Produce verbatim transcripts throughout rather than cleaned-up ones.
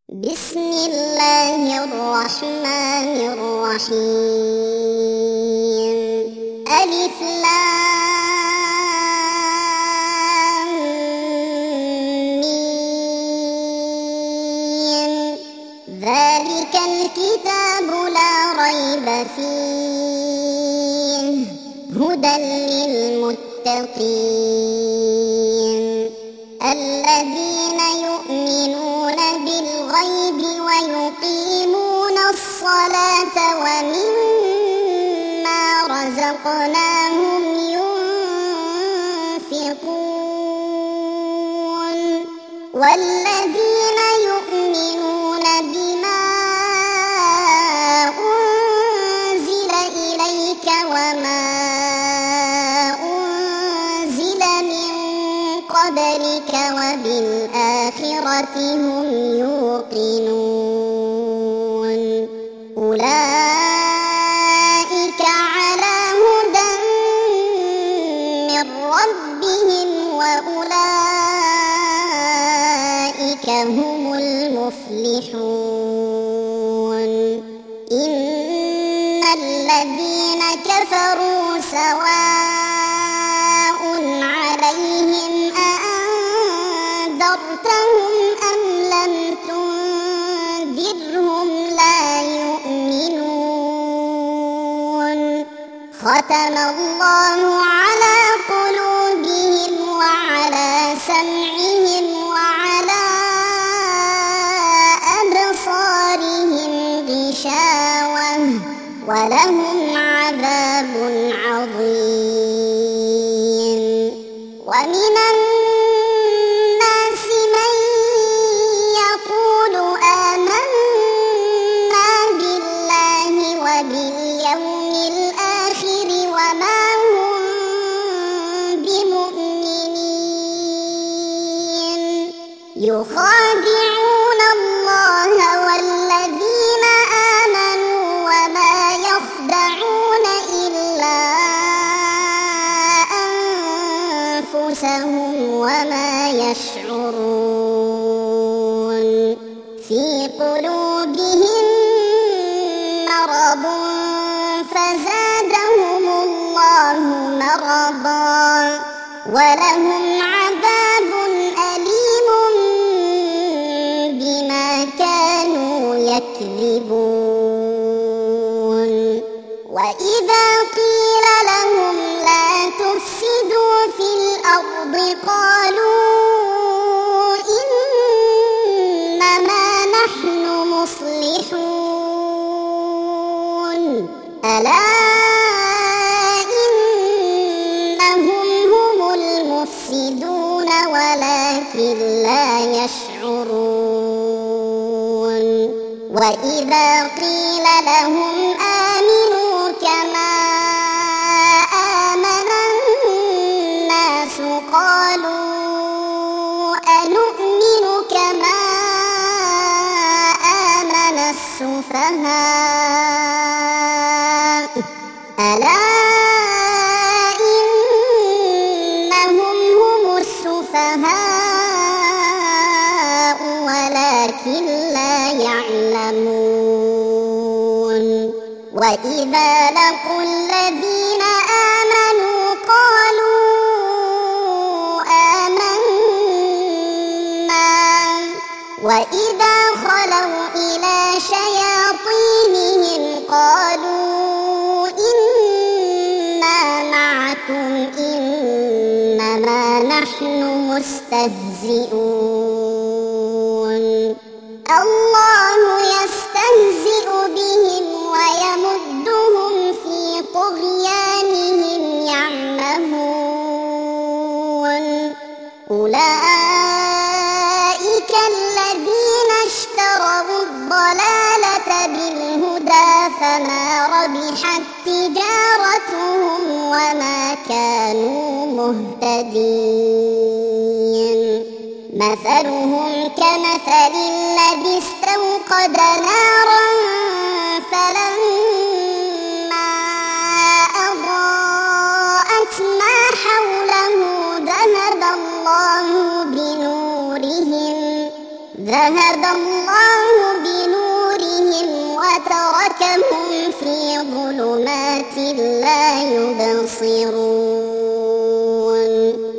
بسم الله الرحمن الرحيم. ألف لام ميم. ذلك الكتاب لا ريب فيه هدى للمتقين الذين يؤمنون بالغيب ويقيمون الصلاة ومما رزقناهم ينفقون والذين يؤمنون بما أنزل إليك وما أنزل من قبلك وبالآخرة هم يوقنون أولئك على هدى من ربهم وأولئك هم المفلحون. إن الذين كفروا سواء عليهم أأنذرتهم أم لم تنذرهم لا يؤمنون. ختم الله على قلوبهم وعلى سمعهم وعلى أبصارهم غشاوة ولهم عذاب عظيم. ومن الناس من يقول آمنا بالله وباليوم الآخر وما هم بمؤمنين يخادعون الله والذين آمنوا وما يخدعون إلا أنفسهم وما يشعرون. في قلوبهم مرض فزادهم الله مرضا ولهم عذاب أليم بما كانوا يكذبون. وإذا قيل لهم لا تفسدوا في الأرض قالوا إنما نحن مصلحون ألا إنهم هم المفسدون ولكن لا يشعرون. وإذا قيل لهم آمنوا كما آمن الناس قالوا أنؤمن كما آمن السفهاء ألا إنهم هم السفهاء ولكن لا يعلمون. وإذا لقوا الذين آمنوا قالوا آمنا وإذا خلوا إلى شياطينهم قالوا إنا معكم إنما نحن مستهزئون. الله يستهزئ بهم ويمدهم في طغيانهم يعمهون. أولئك الذين اشتروا الضلالة بالهدى فما ربحت تجارتهم وما كانوا مهتدين. مثلهم كمثل الذي استوقد نارا فلما أضاءت ما حوله ذهب الله بنورهم ذهب الله لا يبصرون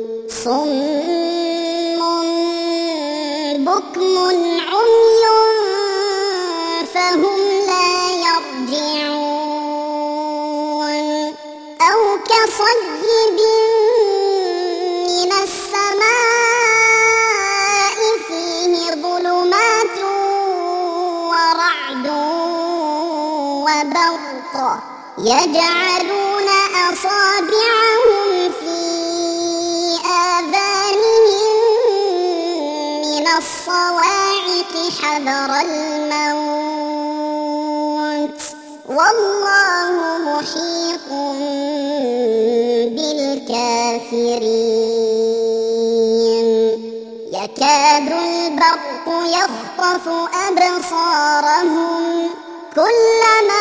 صم بكم عمي فهم لا يرجعون أو كصيب من السماء فيه ظلمات ورعد وبرق يجعلون أصابعهم في آذانهم من الصواعق حذر الموت والله محيط بالكافرين يكاد البرق يخطف أبصارهم كلما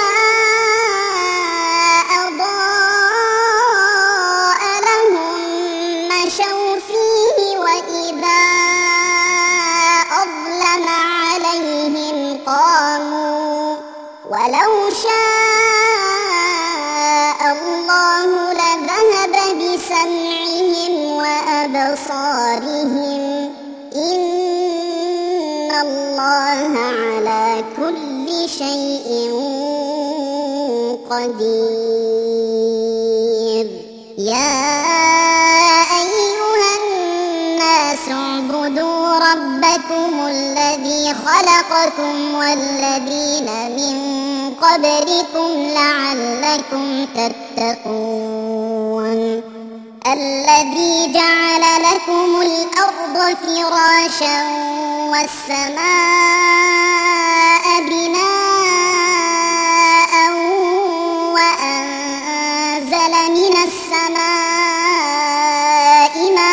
أضاء لهم مشوا فيه وإذا أظلم عليهم قاموا ولو شاء الله لذهب بسمعهم وأبصارهم إن الله على كل شيء قدير يا أيها الناس اعبدوا ربكم الذي خلقكم والذين من قبلكم لعلكم تتقون الذي جعل لكم الأرض فراشا والسماء بناء وأنزل من السماء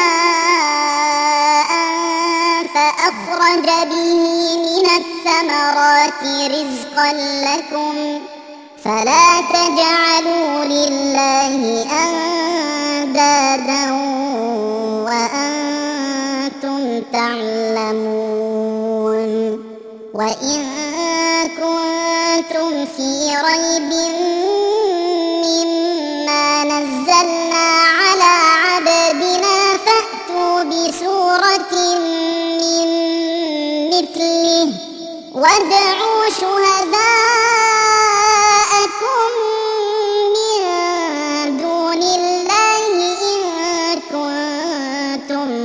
ماء فأخرج به من الثمرات رزقا لكم فلا تجعلوا لله أندادا وأنتم تعلمون وإن كنتم في ريب مما نزلنا على عبدنا فأتوا بسورة من مثله وادعوا شهداءكم من دون الله إن كنتم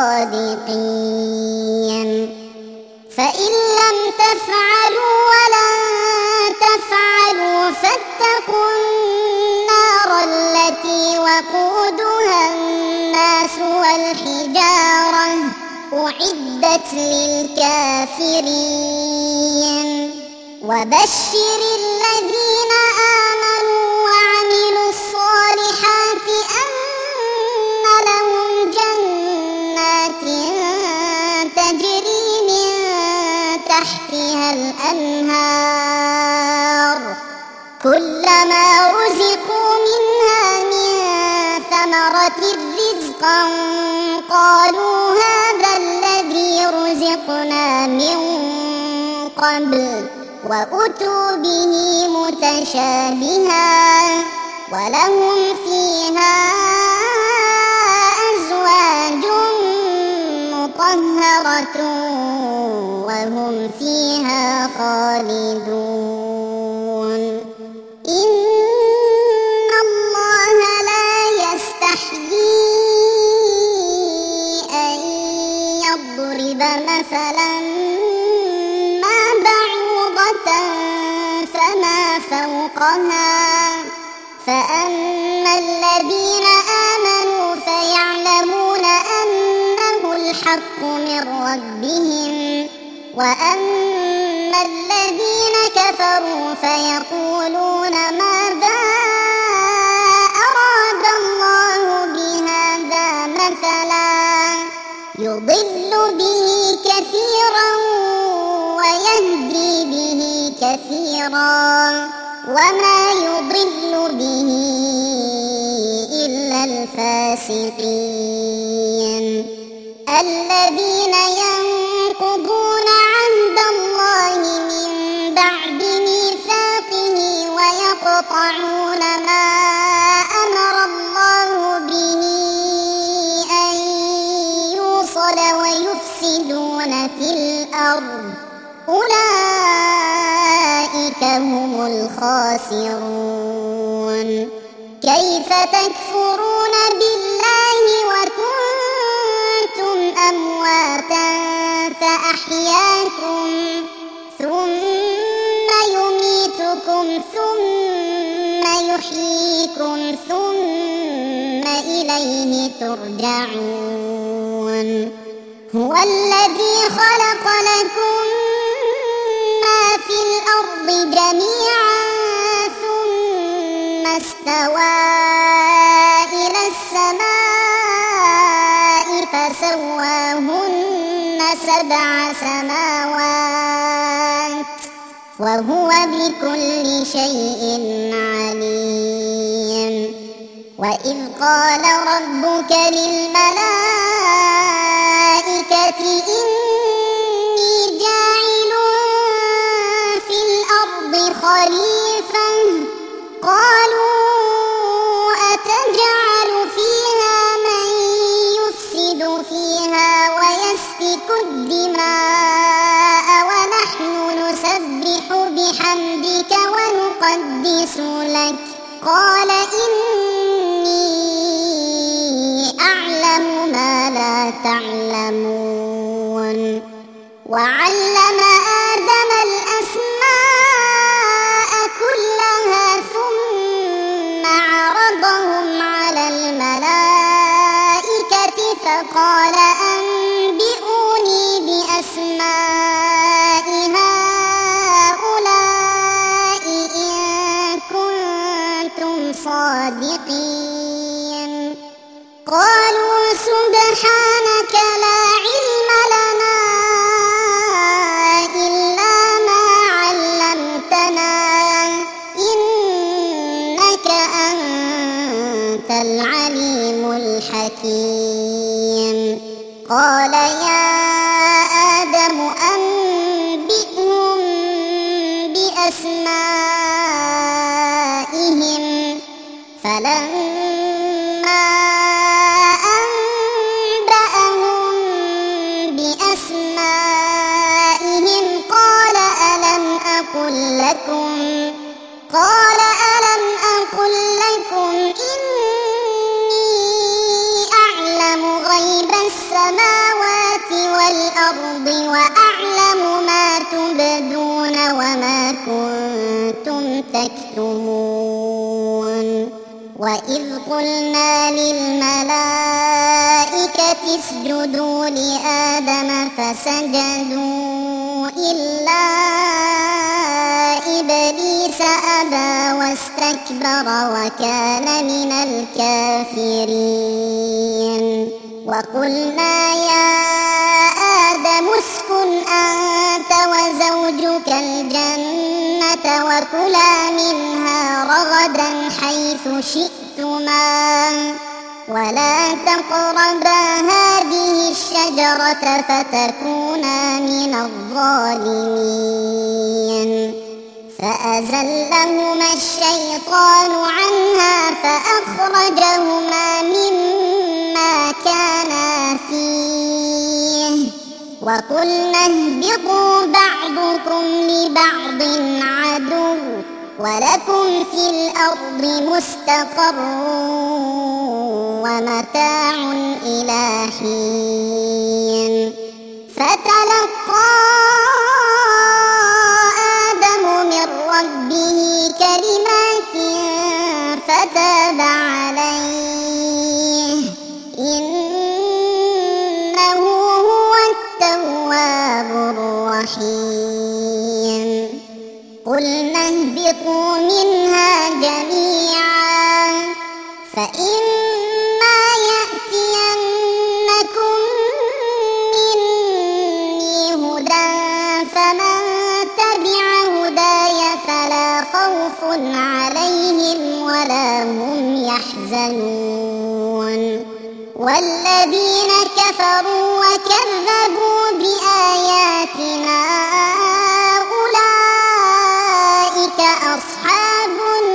صادقين فإن لم تفعلوا ولن تفعلوا فاتقوا النار التي وقودها الناس والحجارة أعدت للكافرين وبشر الذين آمنوا وعملوا الصالحات أن لهم جنات تجري من تحتها الأنهار كلما رزقوا منها من ثمرة رزقا قالوا هذا الذي رزقنا من قبل وأتوا به متشابها ولهم فيها أزواج مطهرة وهم فيها خالدون إن الله لا يستحيي أن يضرب مثلا ما بعوضة فما فوقها فأما الذين آمنوا فيعلمون أنه الحق من ربهم وأما الذين كفروا فيقولون ماذا أراد الله بهذا مثلا يضل به كثيرا ويهدي به كثيرا وما يضل به إلا الفاسقين الذين ينقضون عهد الله من بعد ميثاقه ويقطعون ما أولئك هم الخاسرون. كيف تكفرون بالله وكنتم أمواتا فأحياكم ثم يميتكم ثم يحييكم ثم إليه ترجعون. هو الذي خلق لكم ما في الأرض جميعا ثم استوى إلى السماء فسواهن سبع سماوات وهو بكل شيء عليم. وإذ قال ربك للملائكة إني جاعل في الأرض خليفة قالوا أتجعل فيها من يفسد فيها ويسفك الدماء ونحن نسبح بحمدك ونقدس لك قال إني أعلم ما لا تعلمون. وعلم آدم الأسماء كلها ثم عرضهم على الملائكة فقال أنبئوني بأسماء هؤلاء إن كنتم صادقين. قالوا سبحانك لا علم لنا إلا ما علمتنا إنك أنت العليم الحكيم. قال يا آدم أنبئهم بأسمائهم فلما أنبأهم بأسمائهم قال ألم أقل لكم قال ألم أقل لكم إني أعلم غيب السماوات والأرض وأعلم ما تبدون وما كنتم تكتمون. وإذ قلنا للملائكة اسجدوا لآدم فسجدوا إلا إبليس أبى واستكبر وكان من الكافرين. وقلنا يا آدم اسكن أنت وزوجك الجنة وكلا منها رغدا حيث شئتما ولا تقربا هذه الشجرة فتكونا من الظالمين. فأزلهما الشيطان عنها فأخرجهما مما كانا فيه وقلنا اهبطوا بعضكم لبعض عدو ولكم في الأرض مستقر ومتاع إلى حين. فتلقى آدم من ربه كلمات فتاب عليه إنه هو التواب الرحيم. قلنا اهبطوا منها جميعا فإما يأتينكم مني هدى فمن تبع هداي فلا خوف عليهم ولا هم يحزنون. والذين كفروا وكذبوا بآياتنا أولئك أصحاب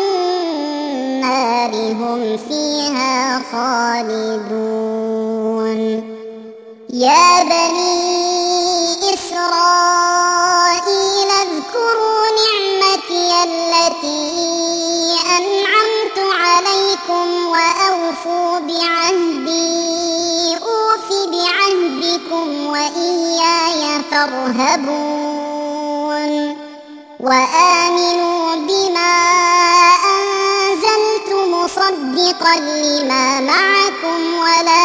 النار هم فيها خالدون. يا بني إسرائيل ترهبون وآمنوا بما أنزلت مصدقا لما معكم ولا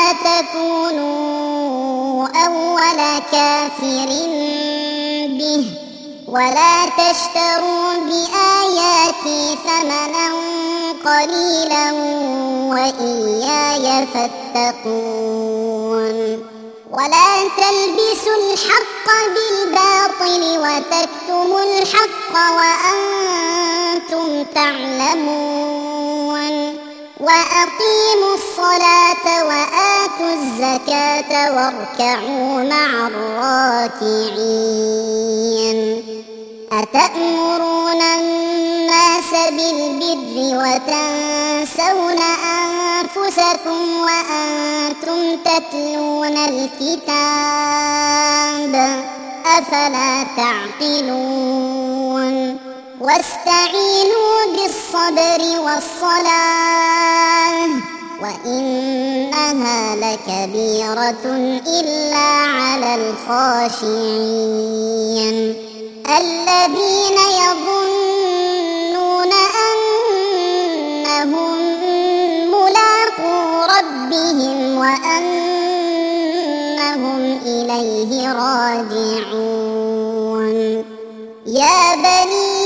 تكونوا أول كافر به ولا تشتروا بآياتي ثمنا قليلا وإياي فاتقون ولا تلبسوا الحق بالباطل وتكتموا الحق وأنتم تعلمون وأقيموا الصلاة وآتوا الزكاة واركعوا مع الراكعين أتأمرون الناس بالبر وتنسون أنفسكم وأنتم تتلون الكتاب أفلا تعقلون واستعينوا بالصبر والصلاة وإنها لكبيرة إلا على الخاشعين الذين يظنون أنهم ملاقو ربهم وأنهم إليه راجعون يا بني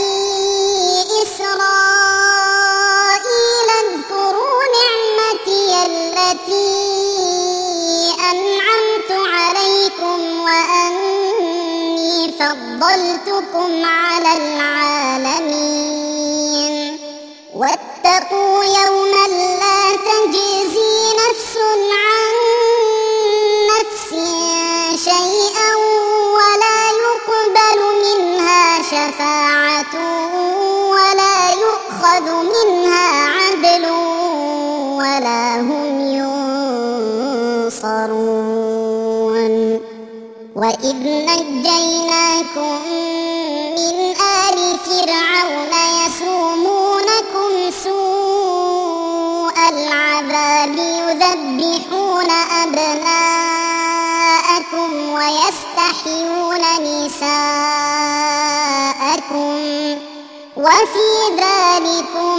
إسرائيل اذكروا نعمتي التي أنعمت عليكم وأني فضلتكم على العالمين واتقوا يوما لا تجزي نفس عن نفس شيئا ولا يقبل منها شفاعة ولا يؤخذ منها عدل ولا هم ينصرون وإذ نجيناكم من آل فرعون يسومونكم سوء العذاب يذبحون أبناءكم ويستحيون نساءكم وفي ذلكم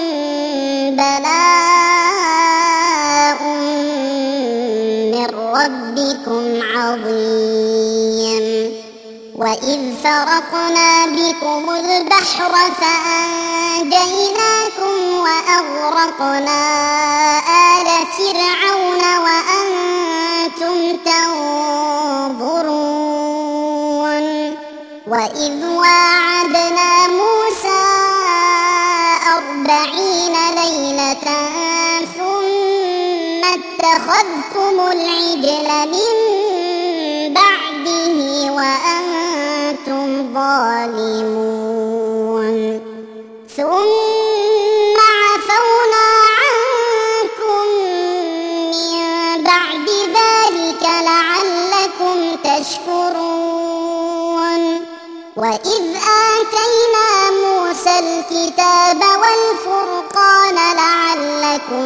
بلاء من ربكم عظيم وإذ فرقنا بكم البحر فأنجيناكم وأغرقنا آل فرعون وأنتم تنظرون وإذ واعدنا موسى أربعين ليلة ثم اتخذتم العجل من بعده وأنتم ظالمون ثم عفونا عنكم من بعد ذلك لعلكم تشكرون وإذ آتينا موسى الكتاب والفرقان لعلكم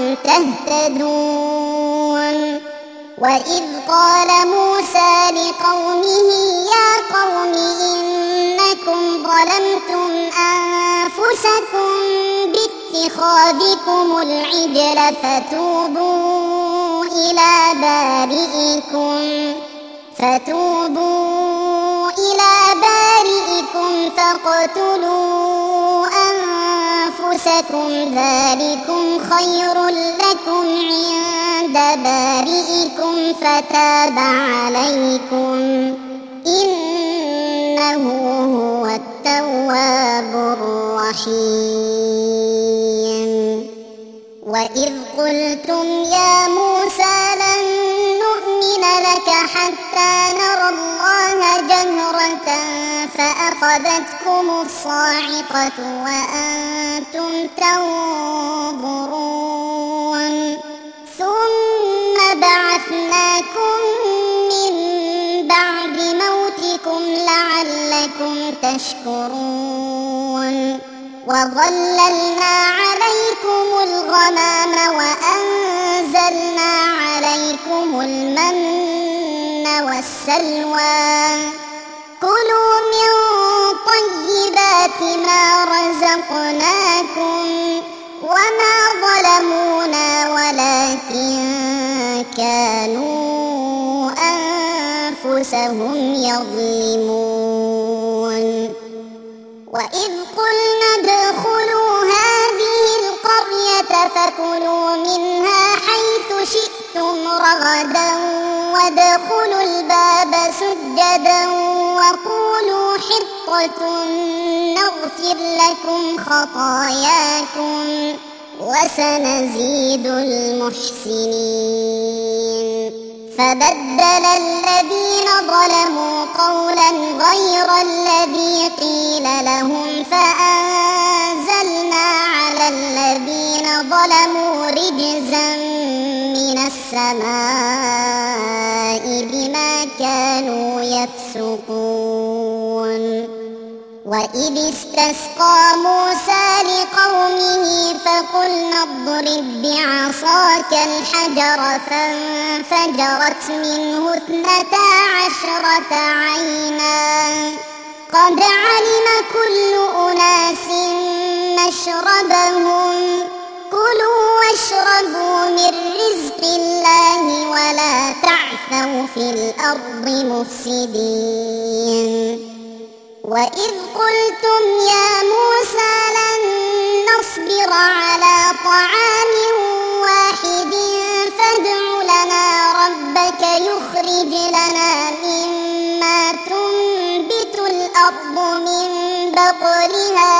تهتدون وإذ قال موسى لقومه يا قوم إنكم ظلمتم أنفسكم باتخاذكم العجل فتوبوا إلى بارئكم فتوبوا إلى بارئكم فاقتلوا أنفسكم ذلكم خير لكم عند بارئكم فتاب عليكم إنه هو التواب الرحيم وإذ قلتم يا موسى لن نؤمن لك حتى نرى الله جهرة فأخذتكم الصاعقة وأنتم تنظرون ثم بعثناكم من بعد موتكم لعلكم تشكرون وظللنا عليكم الغمام وأنزلنا عليكم المن والسلوى كلوا من طيبات ما رزقناكم وما ظلمونا ولكن كانوا أنفسهم يظلمون وإذ قلنا ادخلوا هذه القرية فكلوا منها حيث شئتم رغدا وادخلوا الباب سجدا وقولوا حطة نغفر لكم خطاياكم وسنزيد المحسنين فبدل الذين ظلموا قولا غير الذي قيل لهم فأنزلنا على الذين ظلموا رجزا من السماء بما كانوا يفسقون وإذ استسقى موسى لقومه فقلنا اضرب بعصاك الحجر فانفجرت منه اثنتا عشرة عينا قد علم كل أناس مشربهم كلوا واشربوا من رزق الله ولا تعثوا في الأرض مفسدين وإذ قلتم يا موسى لن نصبر على طعام واحد فادع لنا ربك يخرج لنا مما تنبت الأرض من بقلها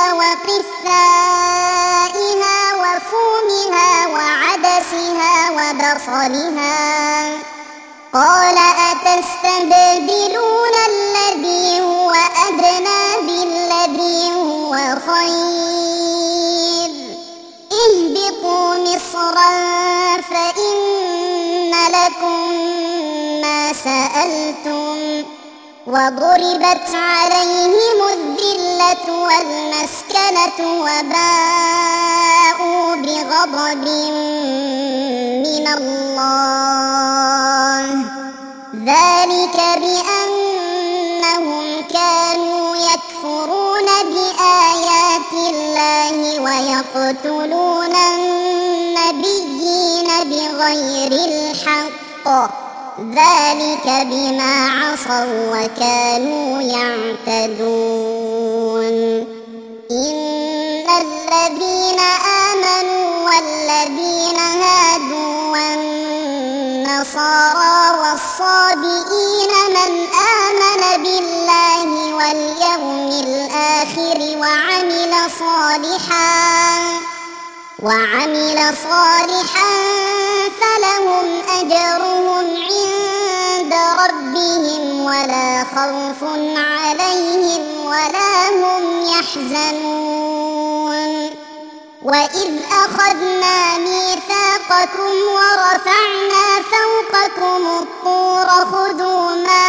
وقثائها وفومها وعدسها وبصلها قال أتستبدلون الذي هو أدنى بالذي هو خير اهبطوا مصرا فإن لكم ما سألتم وضربت عليهم الذلة والمسكنة وباءوا بغضب من الله ذلك بأنهم كانوا يكفرون بآيات الله ويقتلون النبيين بغير الحق ذلك بما عصوا وكانوا يعتدون إن الذين آمنوا والذين هادوا والنصارى والصابئين من آمن بالله واليوم الآخر وعمل صالحا وعمل صالحا فلهم أجرهم عند ربهم ولا خوف عليهم ولا هم يحزنون وإذ أخذنا ميثاقكم ورفعنا فوقكم الطور خذوا ما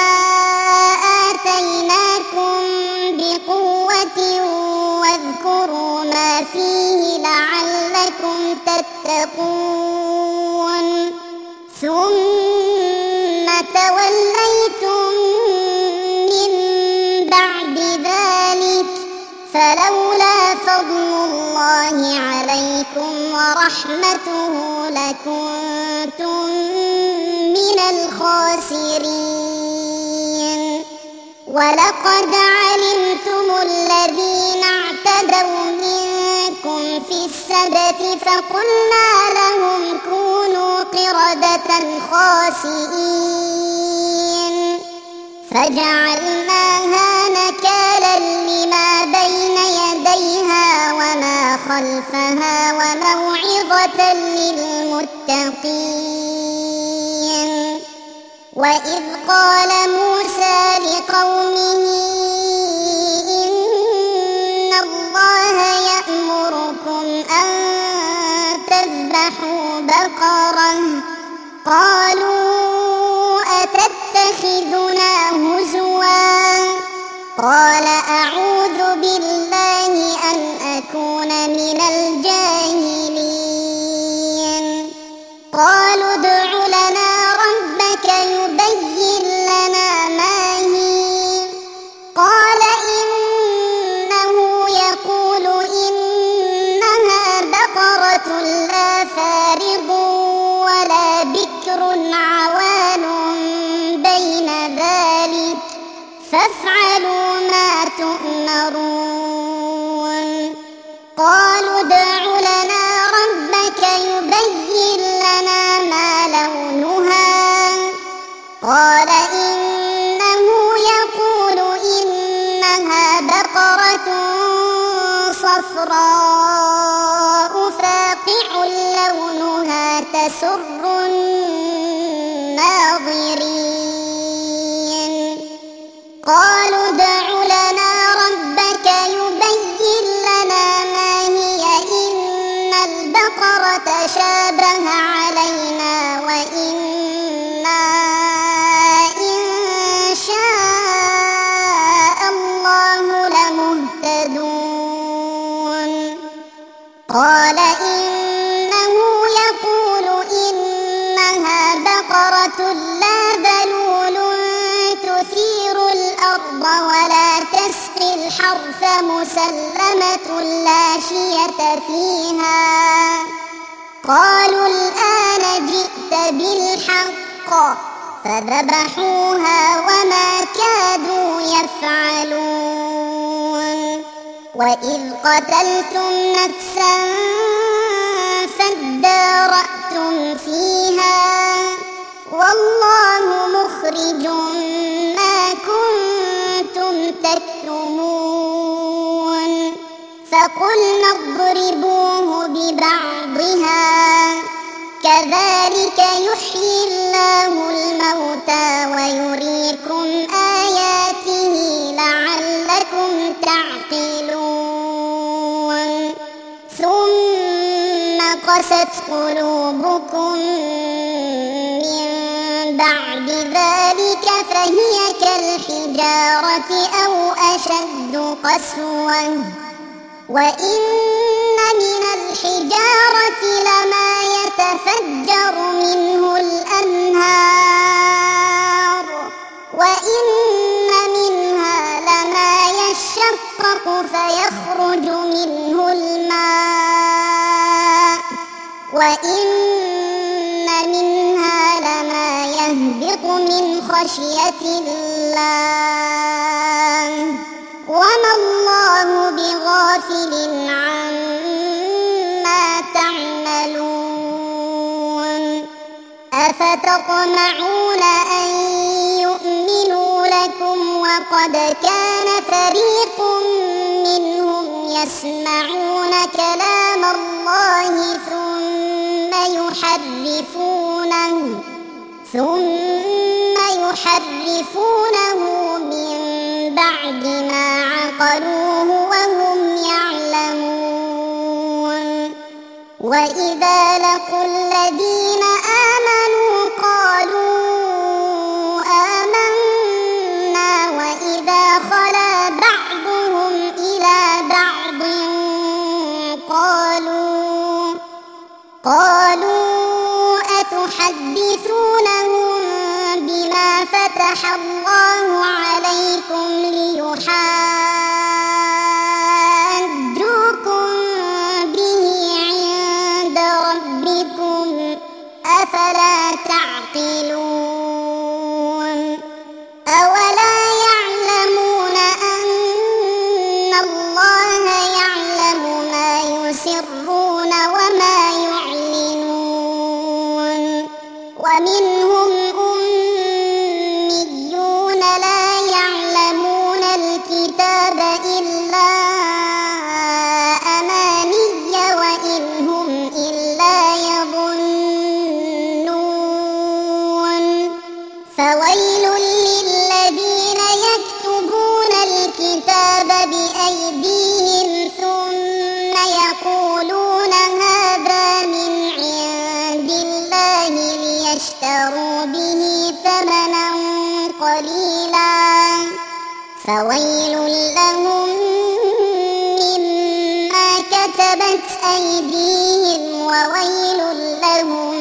آتيناكم بقوة واذكروا ما فيه لعلكم تتقون ثم توليتم من بعد ذلك فلولا فضل الله عليكم ورحمته لكنتم من الخاسرين ولقد علمتم الذين اعتدوا منكم في السبت فقلنا لهم كونوا قردة خاسئين فجعلناها نكالا لما بين يديها وما خلفها وموعظة للمتقين وإذ قال موسى لقومه إن الله يأمركم أن تذبحوا بقرة قالوا أتتخذنا هزوا قال أعوذ بالله أن أكون من الجاهلين قالوا ادع لنا ربك يبين لنا ما هي قال يؤمرون قالوا ادع لنا ربك يبين لنا ما لونها قال إنه يقول إنها بقرة صفراء فاقع لونها تسر الناظرين قالوا ادع لنا ربك يبين لنا ما هي إن البقرة شابه علينا وإنا إن شاء الله لمهتدون قال إنه يقول إنها بقرة لا ذلول تثير الأرض ولا تسقي الحرث مسلمة لا شية فيها قالوا الآن جئت بالحق فذبحوها وما كادوا يفعلون وإذ قتلتم نفسا فادارأتم فيها والله مخرج ما كنتم تكتمون فقلنا اضربوه ببعضها كذلك يحيي الله الموتى ويريكم آياته لعلكم تعقلون ثم قست قلوبكم من بعد ذلك فهي كالحجارة أو أشد قسوة وإن من الحجارة لما يتفجر منه الأنهار وإن منها لما يشقق فيخرج منه الماء وإن منها لما يهبط من خشية الله وما الله بغافل عما تعملون أفتطمعون أن يؤمنوا لكم وقد كان فريق منهم يسمعون كلام الله ثم يحرفونه ثم يحرفونه من بعد ما عقلوه وهم يعلمون وإذا لقوا الذين آمنوا قالوا آمنا وإذا خلا بعضهم إلى بعض قالوا قالوا أتحدثونهم بما فتح الله عليكم ليحاجوكم به عند ربكم أفلا تعقلون أولا يعلمون أن الله يعلم ما يسرون وما يعلنون ومنهم أميون لا يعلمون الكتاب إلا أماني وإن هم إلا يظنون فويل للذين يكتبون الكتاب بأيديهم ثم يقولون هذا من عند الله ليشتروا به ثمنا قليلا فويل لهم مما كتبت أيديهم وويل لهم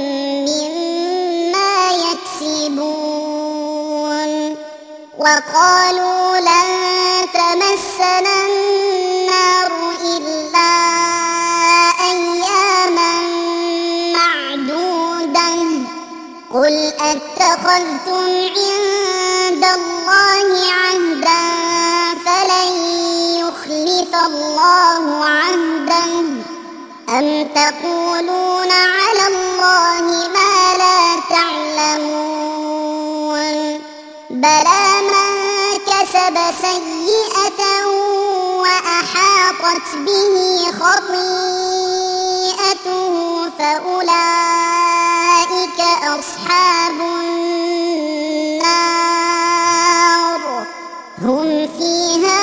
مما يكسبون وقالوا لن تمسنا النار إلا أياما معدودة قل أتخذتم عند الله عهدا فلن يخلف الله عهده أم تقولون على الله ما لا تعلمون بلى من كسب سيئة وأحاطت به خطيئته فأولئك أصحاب النار هم فيها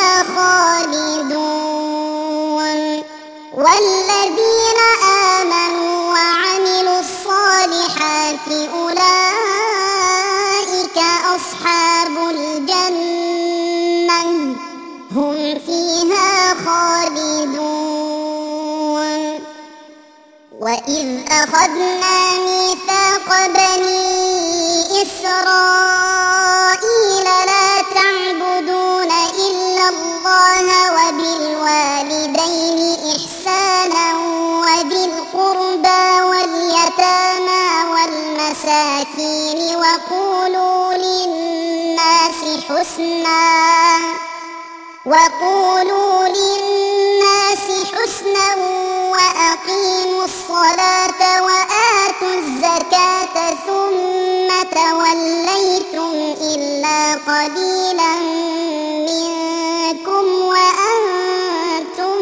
خالدون والذين آمنوا وعملوا الصالحات أولئك أصحاب الجنة هم فيها خالدون وإذ أخذنا ميثاق بني إسرائيل لا تعبدون إلا الله وبالوالدين إحسانا وذي القربى واليتامى والمساكين وقولوا للناس حسنا وقولوا للناس حسنا وأقيموا الصلاة وآتوا الزكاة ثم توليتم إلا قليلا منكم وأنتم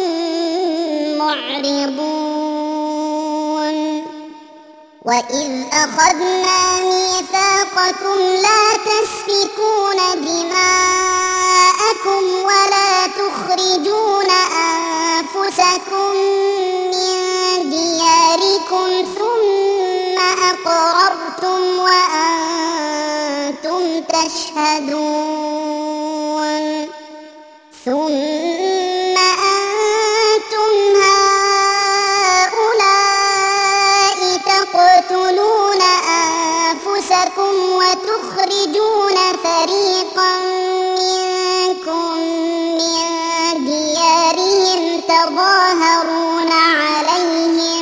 معرضون وإذ أخذنا ميثاقكم لا تسفكون دماءكم ولا تخرجون أنفسكم من دياركم ثم أقررتم وأنتم تشهدون ثم أنتم هؤلاء تقتلون أنفسكم وتخرجون فريقا منكم من ديارهم تظاهرون عليهم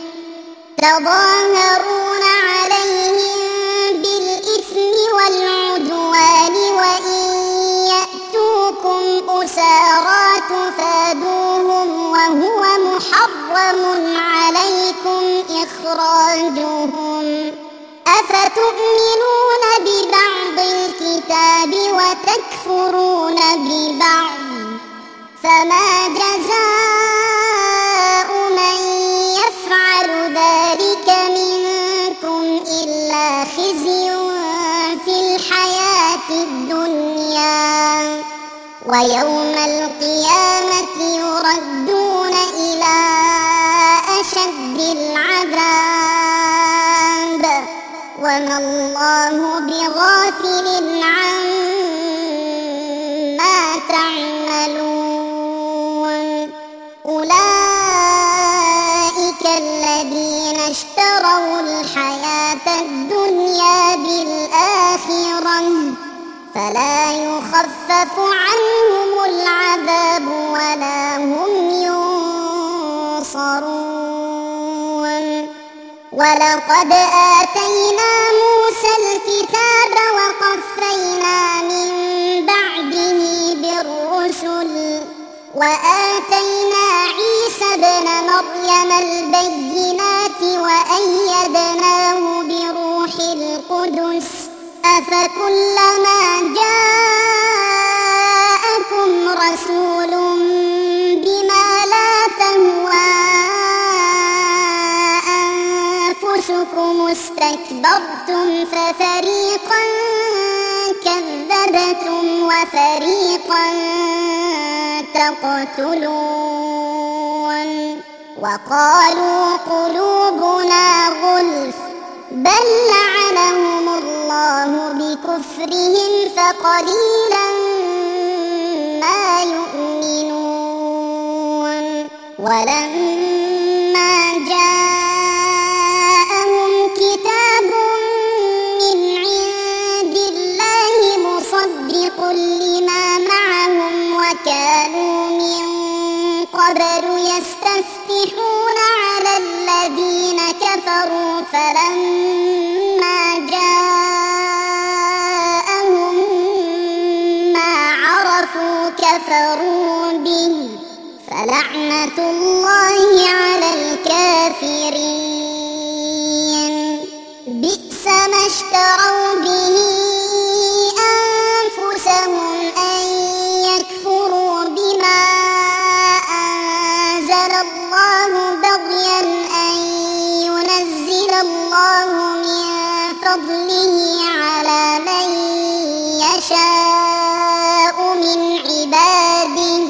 تظاهرون عليهم بالإثم والعدوان وإن يأتوكم أسارى تفادوهم وهو محرم عليكم إخراجهم أفتؤمنون ببعض الكتاب وتكفرون ببعض فما جزاء من يفعل ذلك منكم إلا خزي في الحياة الدنيا ويوم القيامة يردون إلى أشد العذاب وما الله بغافل عما تعملون أولئك الذين اشتروا الحياة الدنيا بالآخرة فلا يخفف عنهم العذاب ولا هم ينصرون ولقد آتينا موسى الكتاب وقفينا من بعده بالرسل وآتينا عيسى ابن مريم البينات وأيدناه بروح القدس أفكلما جاءكم رسول بما لا تهوى أنفسكم استكبرتم ففريقا كذبتم وفريقا تقتلون وقالوا قلوبنا غلف بل لعنهم الله بكفرهم فقليلا ما يؤمنون ولما جاءهم كتاب من عند الله مصدق لما معهم وكانوا من قبل يستفتحون على الذين كفروا فلما جاءهم ما عرفوا كفروا به فلعنة الله على الكافرين. بئس ما اشتروا به أنفسهم أن يكفروا بما أنزل الله بغيا أن ينزل الله من فضله على من يشاء من عباده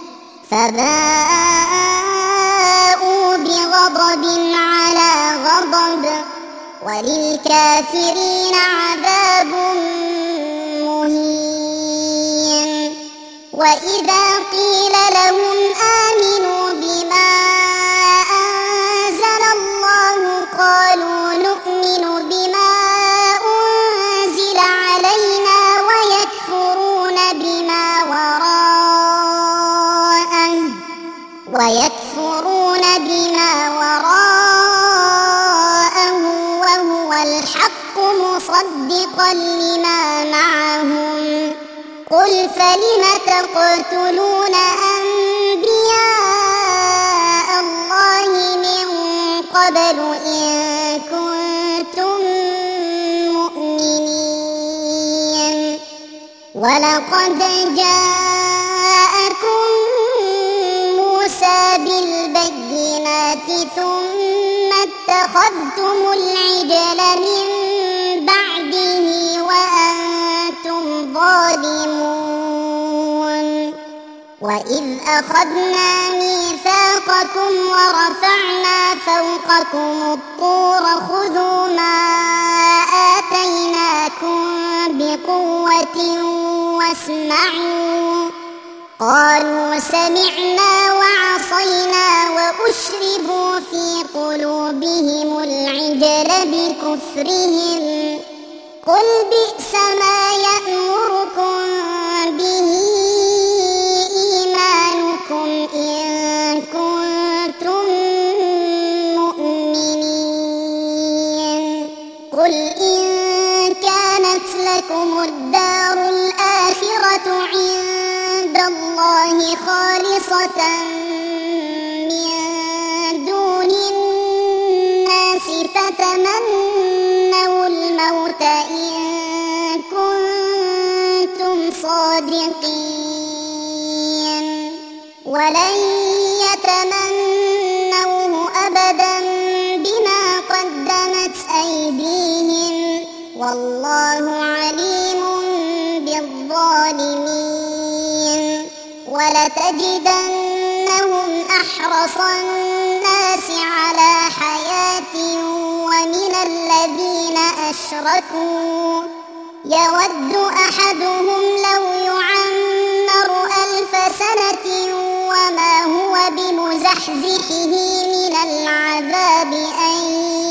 فباءوا بغضب على غضب وللكافرين عذاب مهين. وإذا قيل لهم آمنوا بما أنزل الله قالوا نؤمن بما أنزل علينا ويكفرون بما وراءه ويكفرون بما وراءه وهو الحق مصدقا لما معهم. قل فلم تقتلون أنبياء الله من قبل إن كنتم مؤمنين. ولقد جاءكم موسى بالبينات ثم اتخذتم العجل من بعده وأنتم ظالمون. وإذ أخذنا ميثاقكم ورفعنا فوقكم الطور خذوا ما آتيناكم بقوة واسمعوا. قالوا سمعنا وعصينا وأشربوا في قلوبهم العجل بكفرهم. قل بئس ما يأمركم به إيمانكم إن كنتم مؤمنين. قل إن كانت لكم الدار الآخرة عند الله خالصة من دون الناس فتمنوا الموت إن كنتم صادقين. ولن يتمنوه أبدا بما قدمت أيديهم والله عليم بالظالمين. ولتجدنهم أحرص الناس على حياة ومن الذين أشركوا يود أحدهم لو يعمر ألف سنة وما هو بمزحزحه من العذاب أن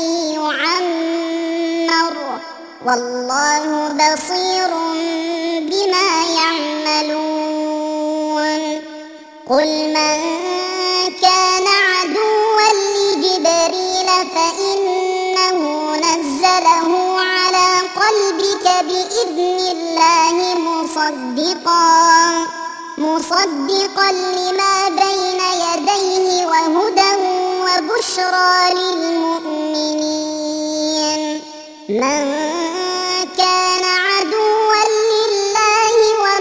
يعمر والله بصير بما يعملون. قل من كان عدوا لجبريل فإنه نزله على قلبك بإذن الله مصدقا مصدقا لما بين يديه وهدى وبشرى للمؤمنين. من كان عدوا لله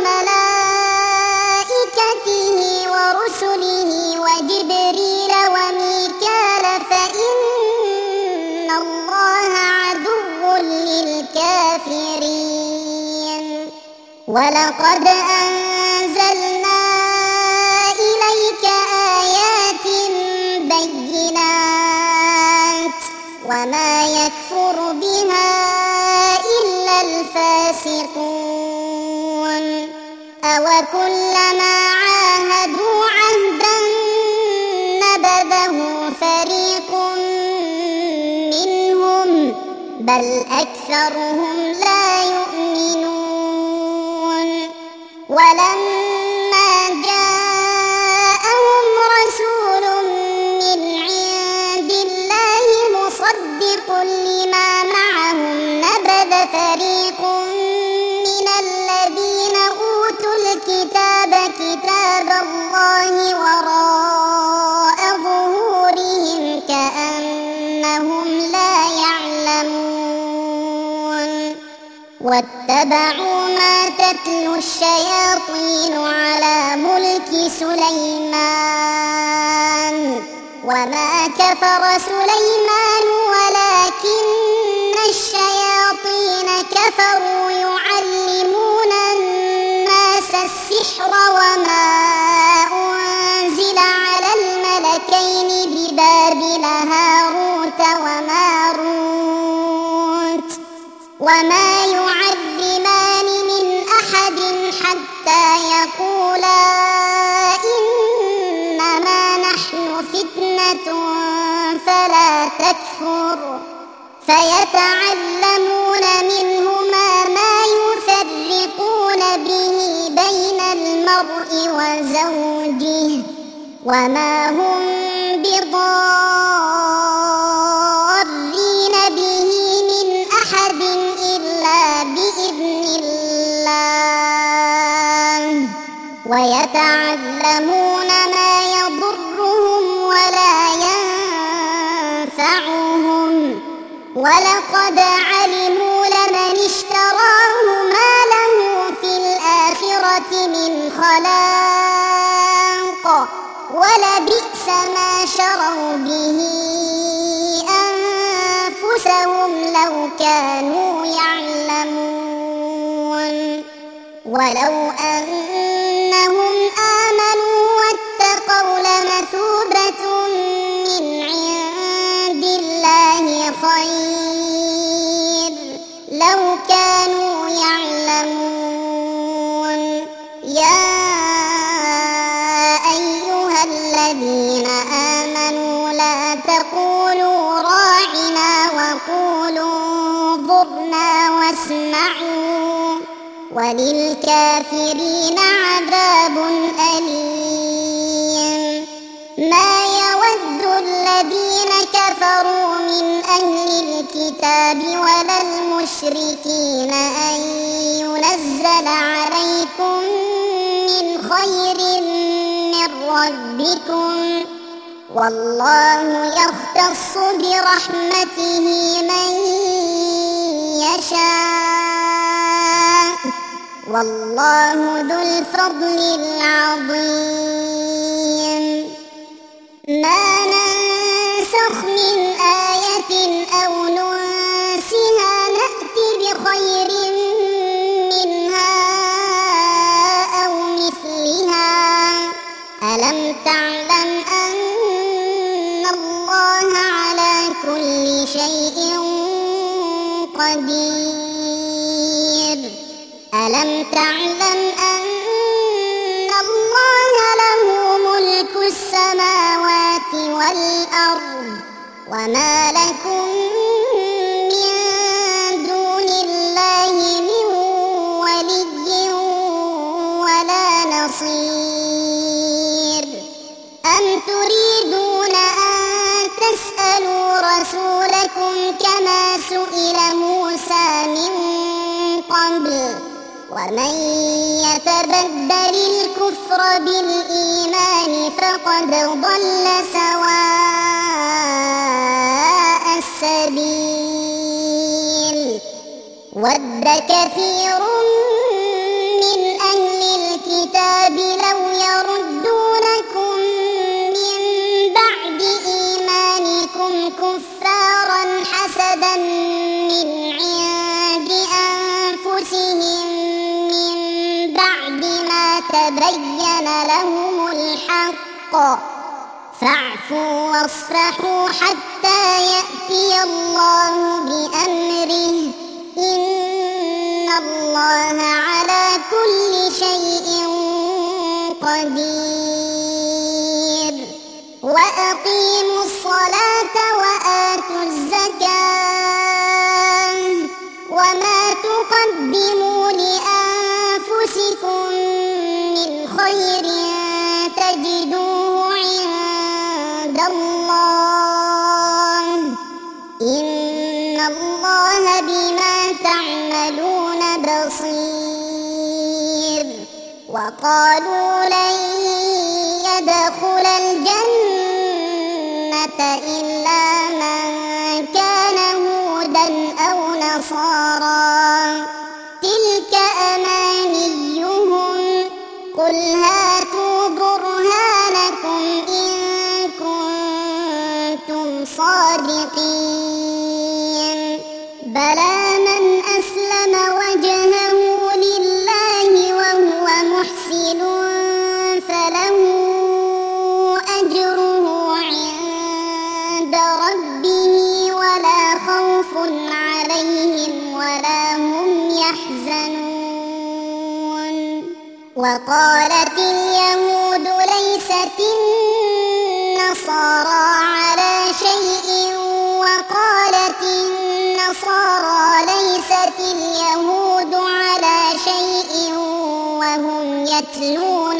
وملائكته ورسله وجبريل وميكال فإن الله عدو للكافرين. ولقد أنزلنا إليك آيات بينات وما يكفر بها إلا الفاسقون. أوكلما عاهدوا عهدا نبذه فريق منهم بل أكثرهم لا يؤمنون. ولما جاءهم رسول من عند الله مصدق لما معهم نبذ فريق من الذين أوتوا الكتاب كتاب الله واتبعوا ما تتلو الشياطين على ملك سليمان وما كفر سليمان ولكن الشياطين كفروا يعلمون الناس السحر وما أنزل على الملكين ببابل هاروت وماروت وما يعلمان من أحد حتى يقولا إنما نحن فتنة فلا تكفر فيتعلمون منهما ما يفرقون به بين المرء وزوجه وما هم بضارين به من أحد إلا بإذن الله ويتعلمون ما يضرهم ولا ينفعهم ولقد علموا لمن اشتراه ما له في الآخرة من خلاق ولبئس ما شروا به أنفسهم لو كانوا يعلمون ولو أنهم آمنوا واتقوا لمثوبة من عند الله خير لو كانوا يعلمون يا أيها الذين آمنوا لا تقولوا راعنا وقولوا انظرنا واسمعوا وللكافرين عذاب أليم ما يود الذين كفروا من أهل الكتاب ولا المشركين أن ينزل عليكم من خير من ربكم والله يختص برحمته من يشاء والله ذو الفضل العظيم ما ننسخ من آية أو ننسها نأت بخير منها أو مثلها ألم تعلم أن الله على كل شيء قدير ألم تعلم أن الله له ملك السماوات والأرض وما لكم من دون الله من ولي ولا نصير أم تريدون أن تسألوا رسولكم كما سئل موسى من قبل ومن يتبدل الكفر بالإيمان فقد ضل سواء السبيل ود كثير من أهل الكتاب لو يردونكم من بعد إيمانكم كفارا حسدا من عند أنفسهم من بعد ما تبين لهم الحق فاعفوا واصفحوا حتى يأتي الله بأمره إن الله على كل شيء قدير وأقيموا الصلاة وآتوا الزكاة وما تقدموا لأنفسكم من خير تجدوه عند الله إن الله بما تعملون بصير وقالوا لن يدخل الجنة إلا من كان هودا أو نصارى مستقيم بلى من أسلم وجهه لله وهو محسن فله أجره عند ربه ولا خوف عليهم ولا هم يحزنون وقالت اليهود ليست النصارى على شيء وقالت النصارى ليست اليهود على شيء وهم يتلون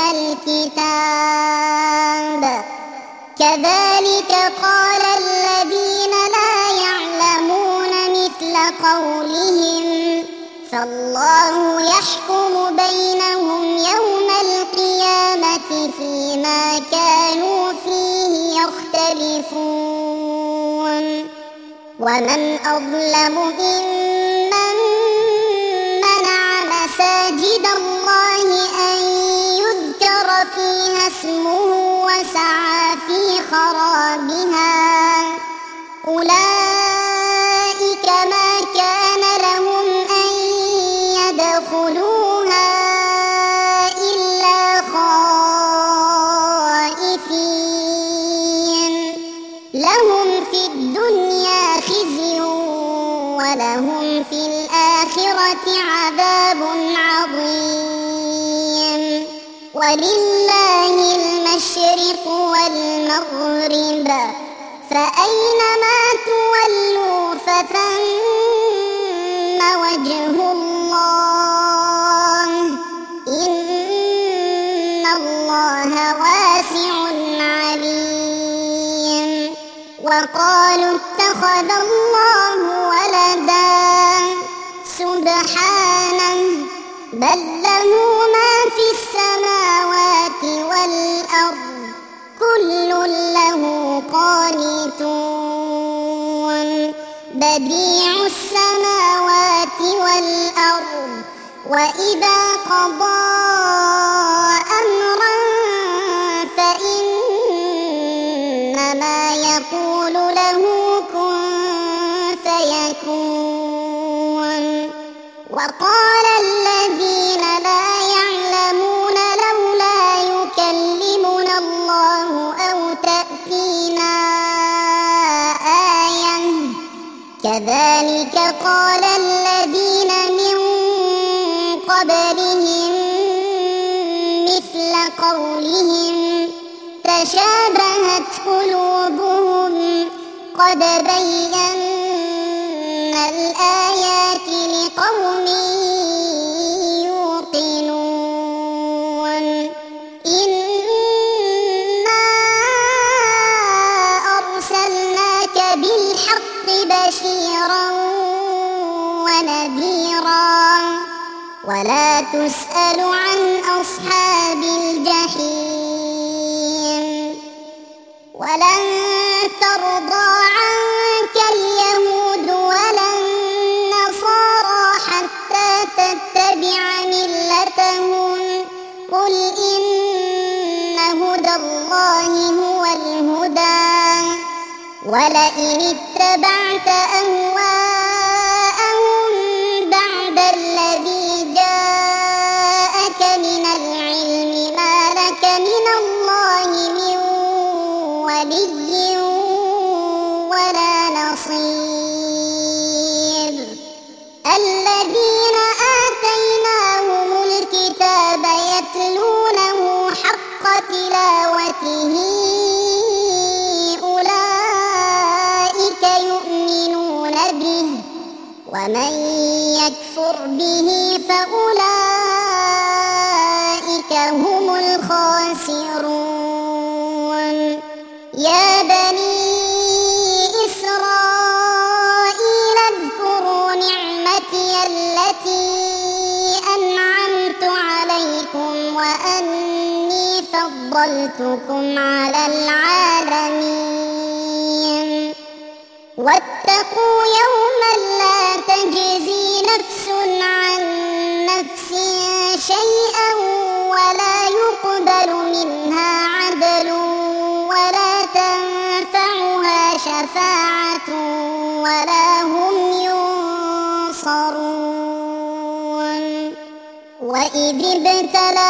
الكتاب كذلك قال الذين لا يعلمون مثل قولهم فالله يحكم بينهم يوم القيامة فيما كانوا فيه يختلفون ومن أظلم ممن منع مساجد الله أن يذكر فيها اسمه وسعى في خرابها أولئك ما كان لهم أن يدخلوها إلا خائفين لهم في الدنيا خزي ولهم في الآخرة عذاب عظيم ولله المشرق والمغرب فأينما تولوا فثم وجه الله إن الله واسع عليم وقالوا اتخذ الله ولدا سبحانه بل له ما في السماوات والأرض كل له قانتون بديع السماوات والأرض وإذا قضى أمرا فإنما يقول له كن فيكون وقال الذين لا يعلمون لولا يكلمنا الله أو تأتينا آية كذلك قال الذين من قبلهم مثل قولهم تشابهت قلوبهم قد بينا الآيات لقوم يوقنون إنا أرسلناك بالحق بشيرا ونذيرا ولا تسأل عن أصحاب الجحيم ولن ترضى عنك اليهود ولا النصارى حتى تتبع ملتهم قل إن هدى الله هو الهدى ولئن اتبعت أهواءهم بعد الذي جاءك من العلم ما لك من الله من ولي ولا نصير الذين آتيناهم الكتاب يتلونه حق تلاوته أولئك يؤمنون به ومن يكفر به فأولئك هم الخاسرون يا بني إسرائيل اذكروا نعمتي التي أنعمت عليكم وأني فضلتكم على العالمين واتقوا يوما لا تجزي نفس عن نفس شيئا ولا يقبل منها عدل ولا تنفعها شفاعة شفاعة ولا هم ينصرون. وإذ ابتلى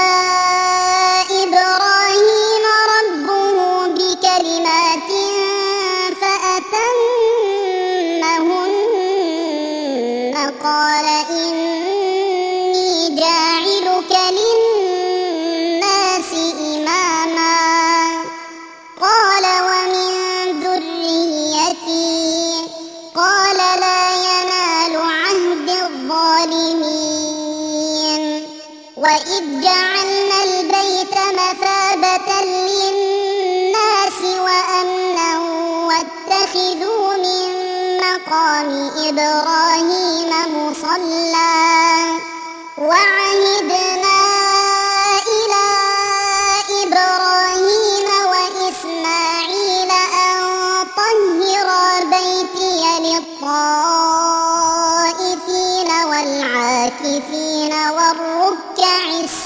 إبراهيم ربه بكلمات فأتمهن قال إني جاعلك للناس إماما قال ومن ذريتي قال لا ينال عهد الظالمين. وإذ جعلنا البيت مثابة للناس وأمنا واتخذوا من مقام إبراهيم مصلى وعهدنا إلى إبراهيم وإسماعيل أن طهرا بيتي للطائفين والعاكفين والركع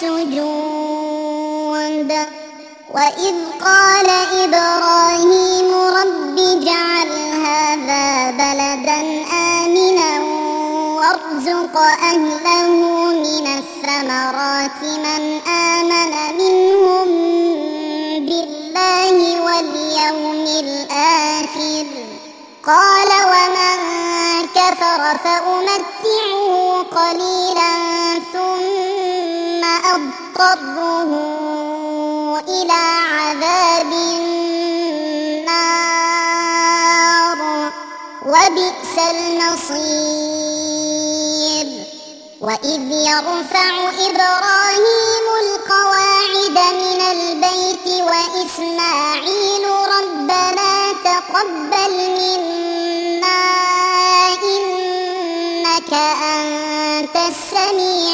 السجود. وإذ قال إبراهيم رب اجعل هذا بلدا آمنا وارزق أهله من الثمرات من آمن منهم بالله واليوم الآخر قال ومن كفر فأمتعه قليلا ثم أضطره إلى عذاب النار وبئس المصير. وإذ يرفع إبراهيم القواعد من البيت وإسماعيل ربنا تقبل منا إنك أنت السميع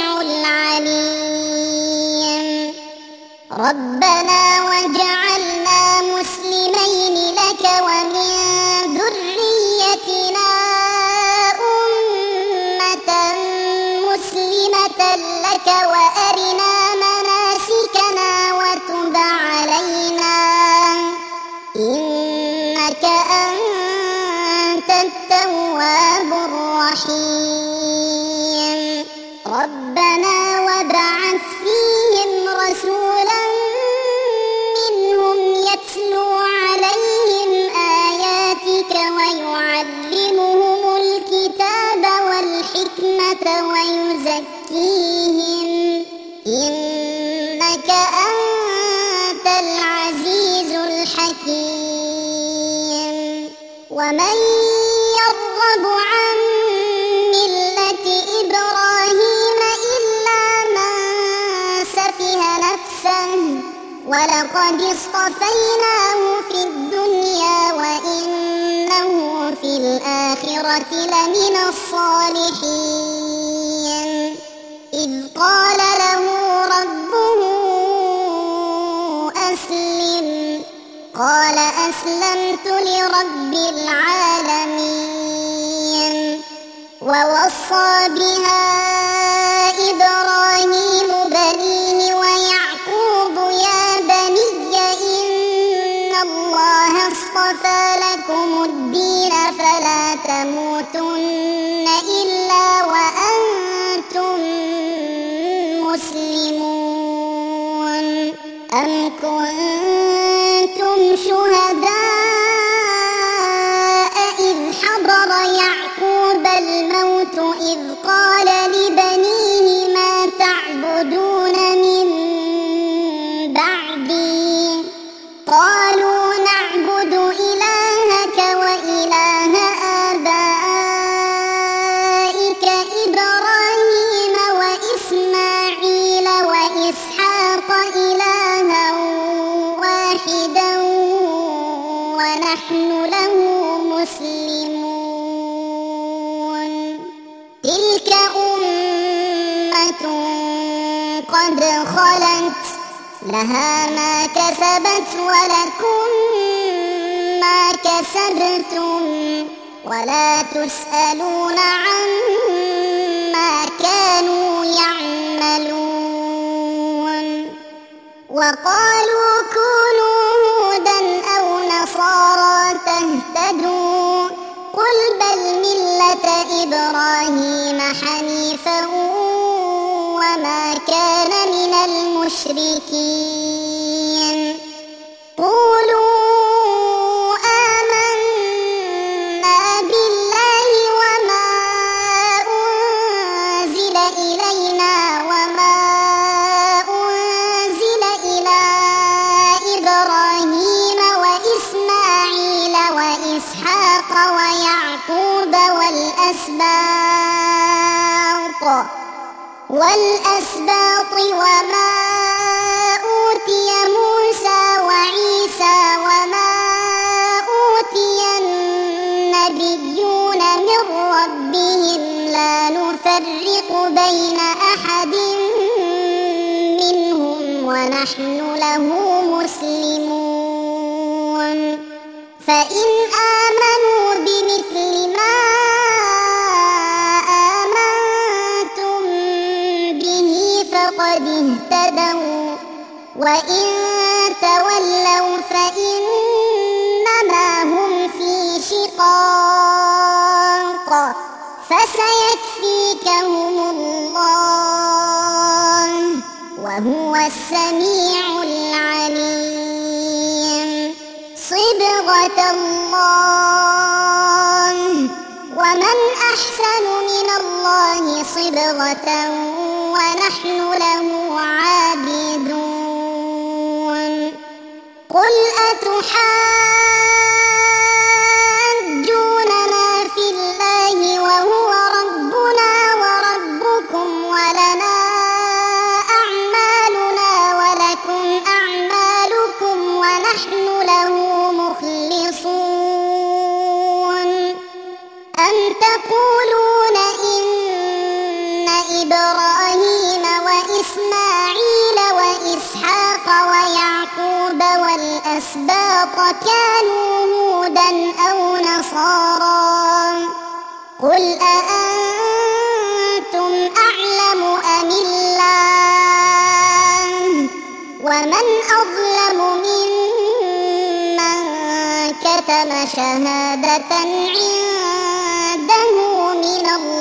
العليم ربنا وجعلنا مسلمين لك ومن ذريتنا أمة مسلمة لك وأرنا مناسكنا وتب علينا إنك أنت التواب الرحيم. ربنا وابعث فيهم رسولا منهم يتلو عليهم آياتك ويعلمهم الكتاب والحكمة ويزكيهم إنك أنت العزيز الحكيم. ومن يرغب عن ملة إبراهيم إلا من سفه نفسه ولقد اصطفيناه في الدنيا وإنه في الآخرة لمن الصالحين. إذ قال له ربه أسلم قال أسلمت لرب العالمين. ووصى بها إبراهيم بنيه ويعقوب يا بني إن الله اصطفى لكم الدين فلا تموتن إلا وأنتم مسلمون. أم كنتم شهداء إذ حضر يعقوب الموت إذ قال لبنيه ما تعبدون من بعدي قالوا نعبد إلهك وإله آبائك إبراهيم وإسماعيل وإسحاق إلها واحدا ونحن له مسلمون. تلك أمة قد خلت لها ما كسبت ولكم ما كسبتم ولا تسألون عما كانوا يعملون. وقالوا كونوا هودا أو نصارى تهتدوا المشركين قولوا آمنا بالله وما أنزل إلينا وما أنزل إلى إبراهيم وإسماعيل وإسحاق ويعقوب والأسباط والأسباط وما أوتي موسى وعيسى وما أوتي النبيون من ربهم لا نفرق بين أحد منهم ونحن له مسلمون فإن آمنوا بمثل ما آمنتم به فقد اهتدوا وإن تولوا فإنما هم في شقاق فسيكفيكهم الله وهو السميع العليم صبغة الله ومن أحسن من الله صبغة ونحن له عابدون قل أتحاجوننا في الله وهو ربنا وربكم ولنا أعمالنا ولكم أعمالكم ونحن له مخلصون أم تقولون إن إبراهيم وإسماعيل وإسحاق ويعقوب والأسباط كانوا هودا أو نصارى قل أأنتم أعلم أم الله ومن أظلم ممن كتم شهادة عنده من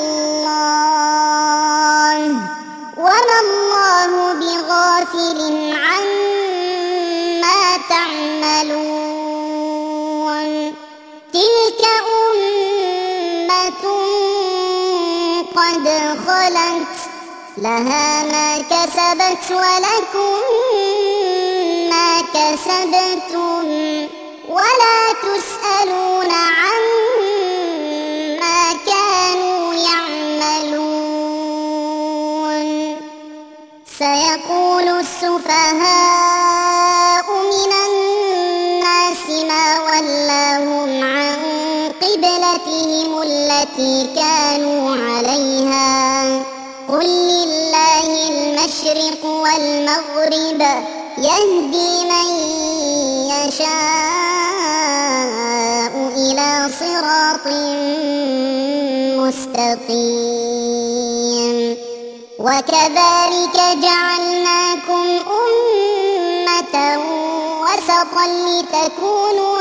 الله وما الله بغافل عما تعملون تلك أمة قد خلت لها ما كسبت ولكم ما كسبتم ولا تسألون عما كانوا يعملون سيقول السفهاء من الناس ما ولاهم عن قبلتهم التي كانوا عليها قل لله المشرق والمغرب يهدي من يشاء إلى صراط مستقيم وكذلك جعلناكم أمة وسطا لتكونوا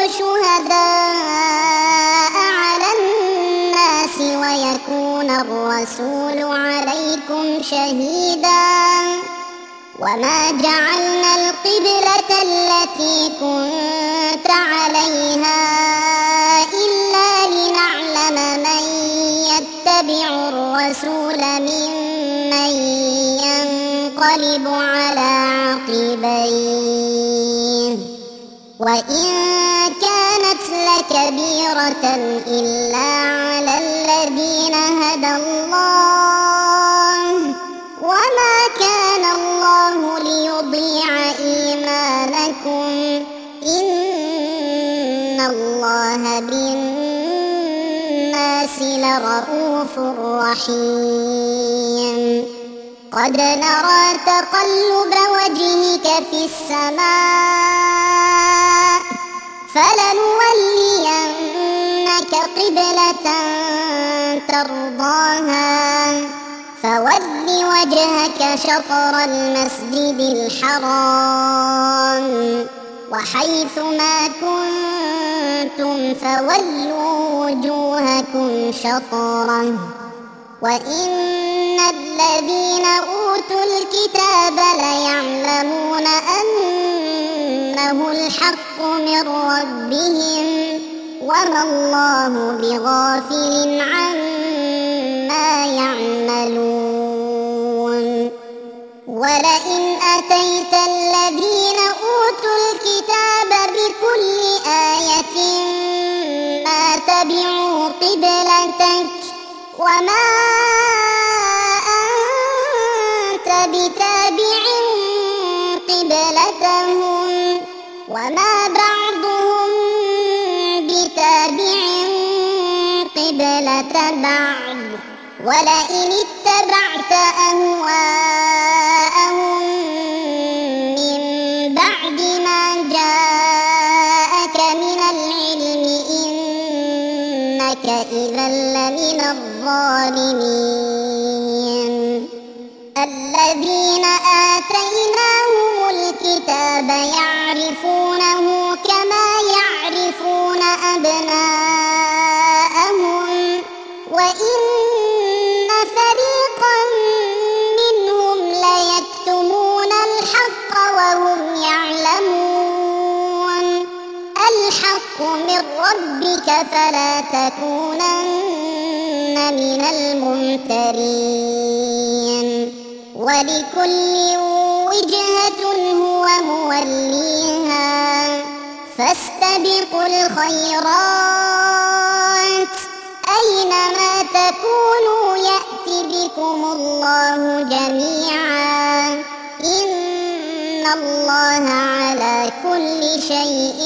شهداء على الناس ويكون الرسول عليكم شهيدا وما جعلنا القبلة التي كنت عليها إلا لنعلم من يتبع الرسول ممن ينقلب على عقبيه وإن كانت لكبيرة إلا على الذين هدى الله وما كان الله ليضيع إيمانكم إن الله بالناس لرؤوف رحيم قد نرى تقلب وجهك في السماء فلنولينك قبلة ترضاها فول وجهك شطر المسجد الحرام وحيث ما كنتم فولوا وجوهكم شطره وإن الذين أوتوا الكتاب ليعلمون أنه الحق من ربهم وما الله بغافل عما يعملون. ولئن أتيت الذين أوتوا الكتاب بكل آية ما تبعوا قبلتك وما أنت بتابع قبلتهم وما بعضهم بتابع قبلة بعض ولئن اتبعت أهواءهم من بعد ما جاءك من العلم إنك إذا لمن الظالمين. الذين آتيناهم الكتاب يعرفونه كما يعرفون أبناءهم وإن فريقا منهم ليكتمون الحق وهم يعلمون. الحق من ربك فلا تكونن من الممترين. ولكل وجهة هو موليها فاستبقوا الخيرات أينما تكونوا يأت بكم الله جميعا إن الله على كل شيء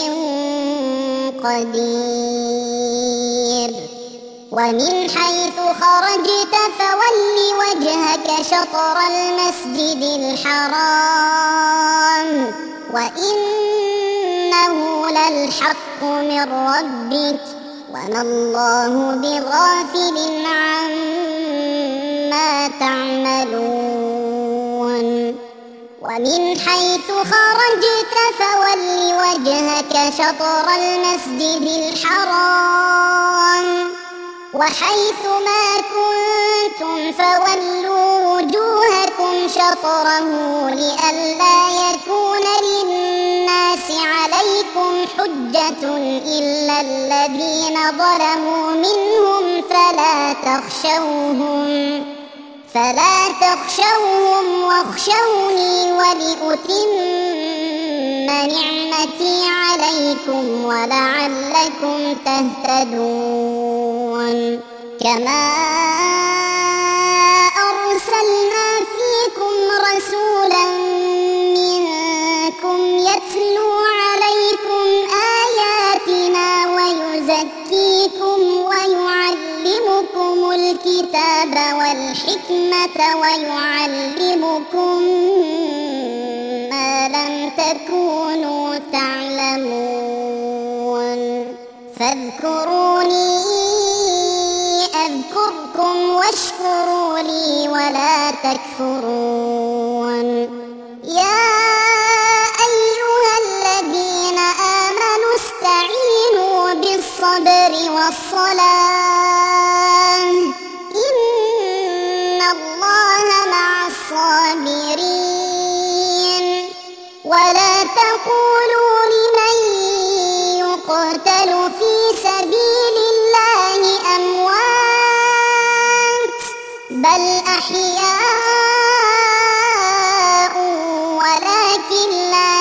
قدير. ومن حيث خرجت فول وجهك شطر المسجد الحرام وإنه للحق من ربك وما الله بغافل عما تعملون. ومن حيث خرجت فول وجهك شطر المسجد الحرام وحيث ما كنتم فولوا وجوهكم شطره لئلا يكون للناس عليكم حجة إلا الذين ظلموا منهم فلا تخشوهم فلا تخشوهم واخشوني ولأتم نعمتي عليكم ولعلكم تهتدون. كما أرسلنا فيكم رسولا منكم يتلو عليكم آياتنا ويزكيكم ويعلمكم الكتاب والحكمة ويعلمكم ما لم تكونوا تعلمون. فاذكروني أذكركم واشكروا لي ولا تكفرون. يا أيها الذين آمنوا استعينوا بالصبر والصلاة إن الله مع الصابرين. ولا تقولوا لمن يقتل في سبيل الله أموات بل أحياء ولكن لا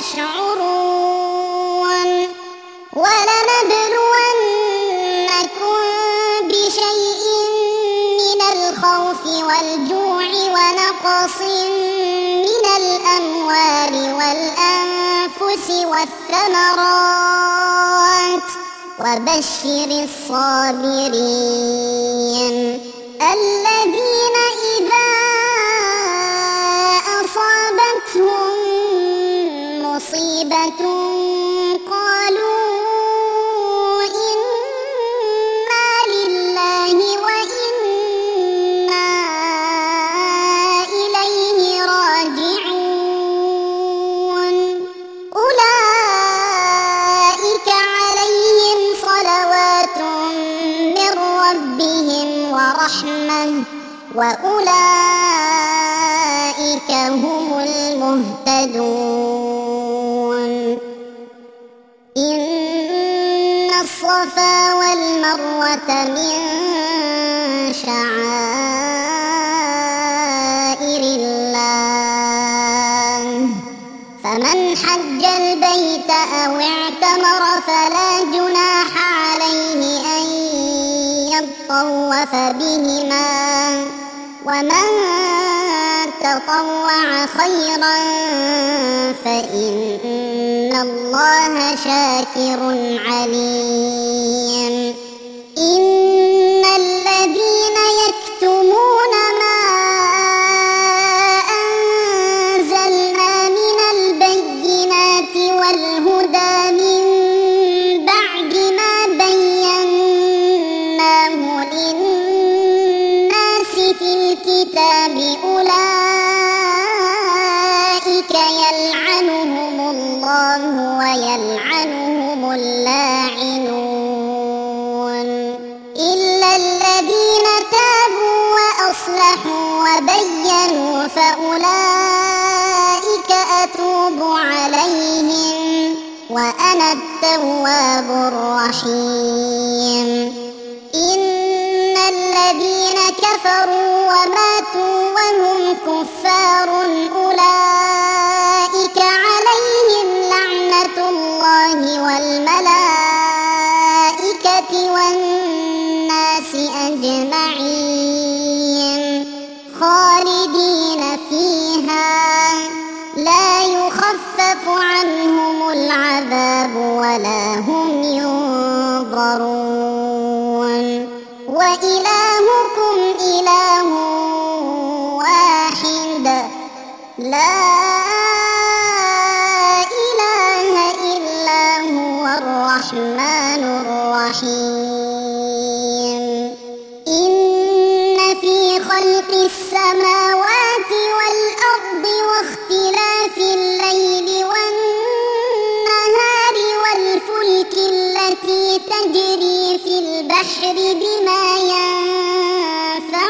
تشعرون. ولنبلونكم بشيء من الخوف والجوع ونقص من الأموال والأنفس والثمرات وبشر الصابرين الذين إذا أصابتهم مصيبة قالوا إنا لله وإنا إليه راجعون. أولئك عليهم صلوات من ربهم ورحمة وأولئك هم المهتدون إن الصفا والمروة من شعائر الله فمن حج البيت أو اعتمر فلا جناح عليه أن يطوف بهما ومن تطوع خيرا فإن الله شاكر عليم إن الذين يكتمون ما أنزلنا من البينات والهدى من بعد ما بيناه للناس في الكتاب أولئك يلعنهم الله ويلعنهم اللاعنون إلا الذين تابوا وأصلحوا وبينوا فأولئك أتوب عليهم وأنا التواب الرحيم إن الذين كفروا وماتوا وهم كفار أولئك عليهم لعنة الله والملائكة والناس أجمعين خالدين فيها لا يخفف عنهم العذاب ولا هم ينظرون وإلهكم إله واحد لا إله إلا هو الرحمن الرحيم إن في خلق السماوات والأرض واختلاف الليل والنهار والفلك التي تجري في البحر بما ينفع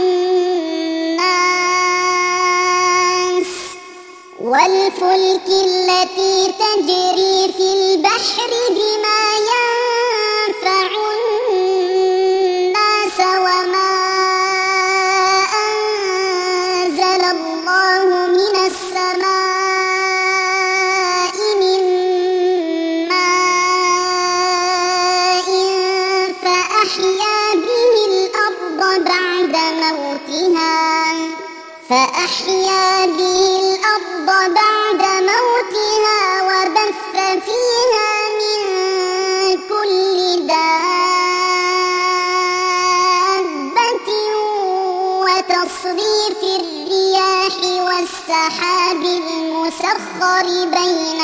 الناس والفلك التي تجري في البحر بما ينفع الناس وما أنزل الله من السماء من ماء فأحيا به الأرض بعد موتها فأحيا به الأرض بعد موتها وبث فيها من كل دابة وتصريف الرياح والسحاب المسخر بين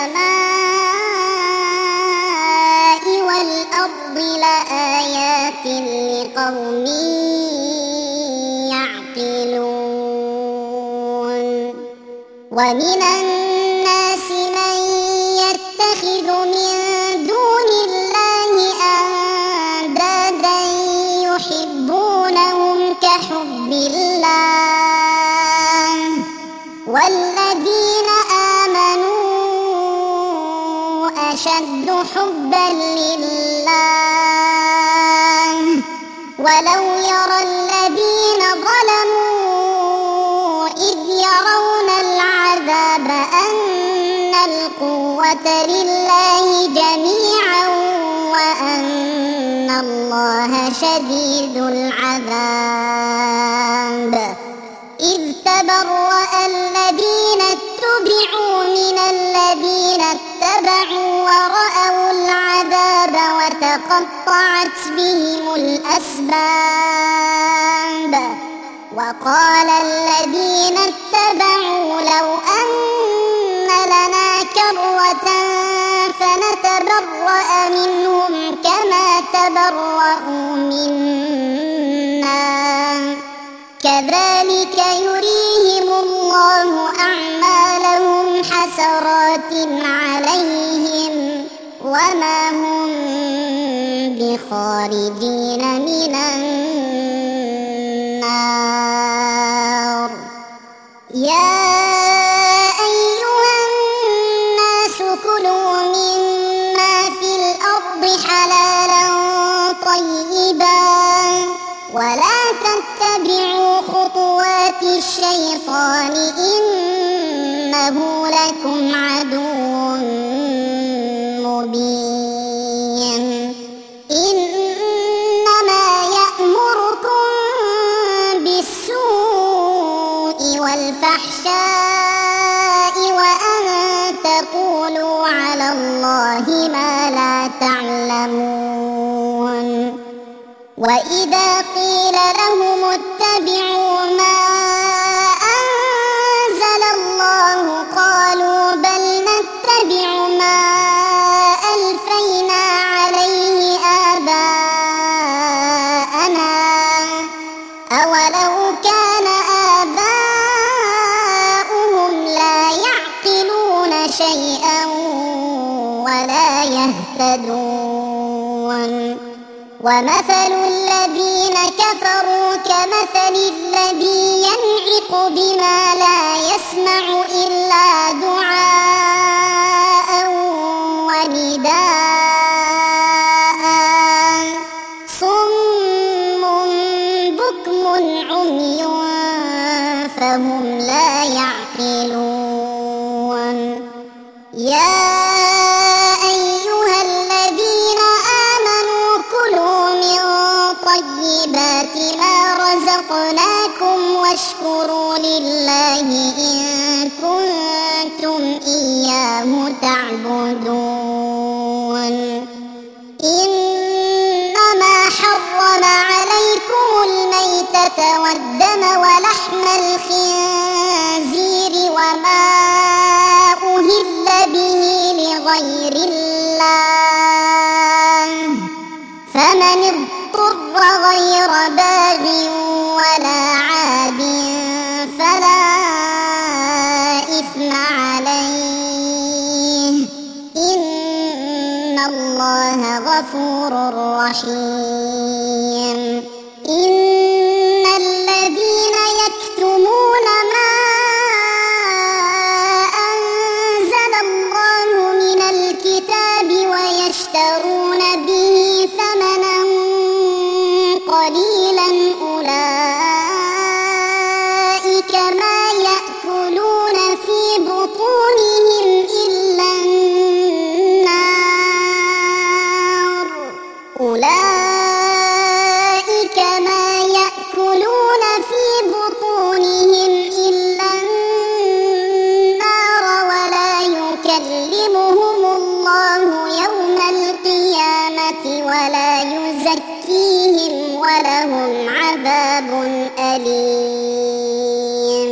السماء والأرض لآيات لقوم يعقلون ومن الناس من يتخذ من دون الله أندادا يحبونهم كحب الله والذين آمنوا أشد حبا لله ولو يرى الذين ظلموا إذ يرون العذاب أن القوة لله جميعا وأن الله شديد العذاب إذ تبرأ الذين اتبعوا من الذين اتبعوا ورأوا العذاب وتقطعت بهم الأسباب وقال الذين اتبعوا لو أن لنا كرة فنتبرأ منهم كما تبرأوا منا كذلك يريهم الله أعمالهم حسرات عليهم وما هم بخارجين من النار. الشيطان إنه لكم عدو مبين إنما يأمركم بالسوء والفحشاء وأن تقولوا على الله ما لا تعلمون وإذا قيل لهم اتبعوا ما أنزل الله قالوا بل نتبع ما ألفينا عليه آباءنا أولو كان آباؤهم لا يعقلون شيئا ولا يهتدون ومثل الذين كفروا كمثل الذي ينعق بما لا يسمع إلا دعاء ونداء صم بكم عمي فهم لا يعقلون يا طيبات ما رزقناكم واشكروا لله إن كنتم إياه تعبدون إنما حرم عليكم الميتة والدم ولحم الخنزير وما أهل به لغير الله فمن اضطر غير باغ ولا عاد فلا إثم عليه إن الله غفور رحيم إن الذين يكتمون ما أنزل الله من الكتاب ويشترون به ثمنا قليلا أولئك ما يأكلون في بطونهم إلا النار أولئك ما يأكلون في بطونهم إلا النار ولا يكلمهم الله يوم القيامة ولا يزكيهم ولهم عذاب أليم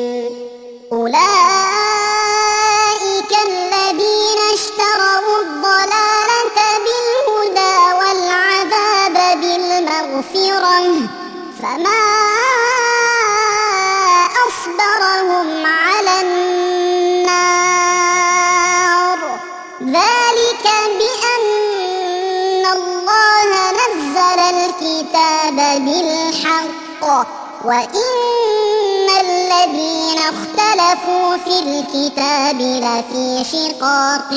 أولئك الذين اشتروا الضلالة بالهدى والعذاب بالمغفرة فما أصبرهم على النار ذلك بأن الله نزل الكتاب بالحق وإن الذين اختلفوا في الكتاب لفي شقاق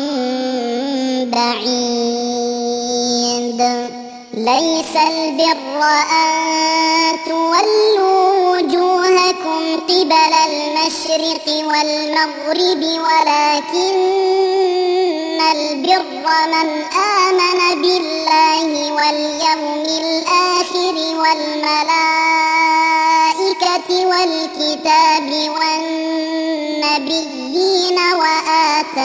بعيد ليس البر أن تولوا وجوهكم قبل المشرق والمغرب ولكن البر من آمن بالله واليوم الآخر والملائكة والكتاب والنبيين وآتى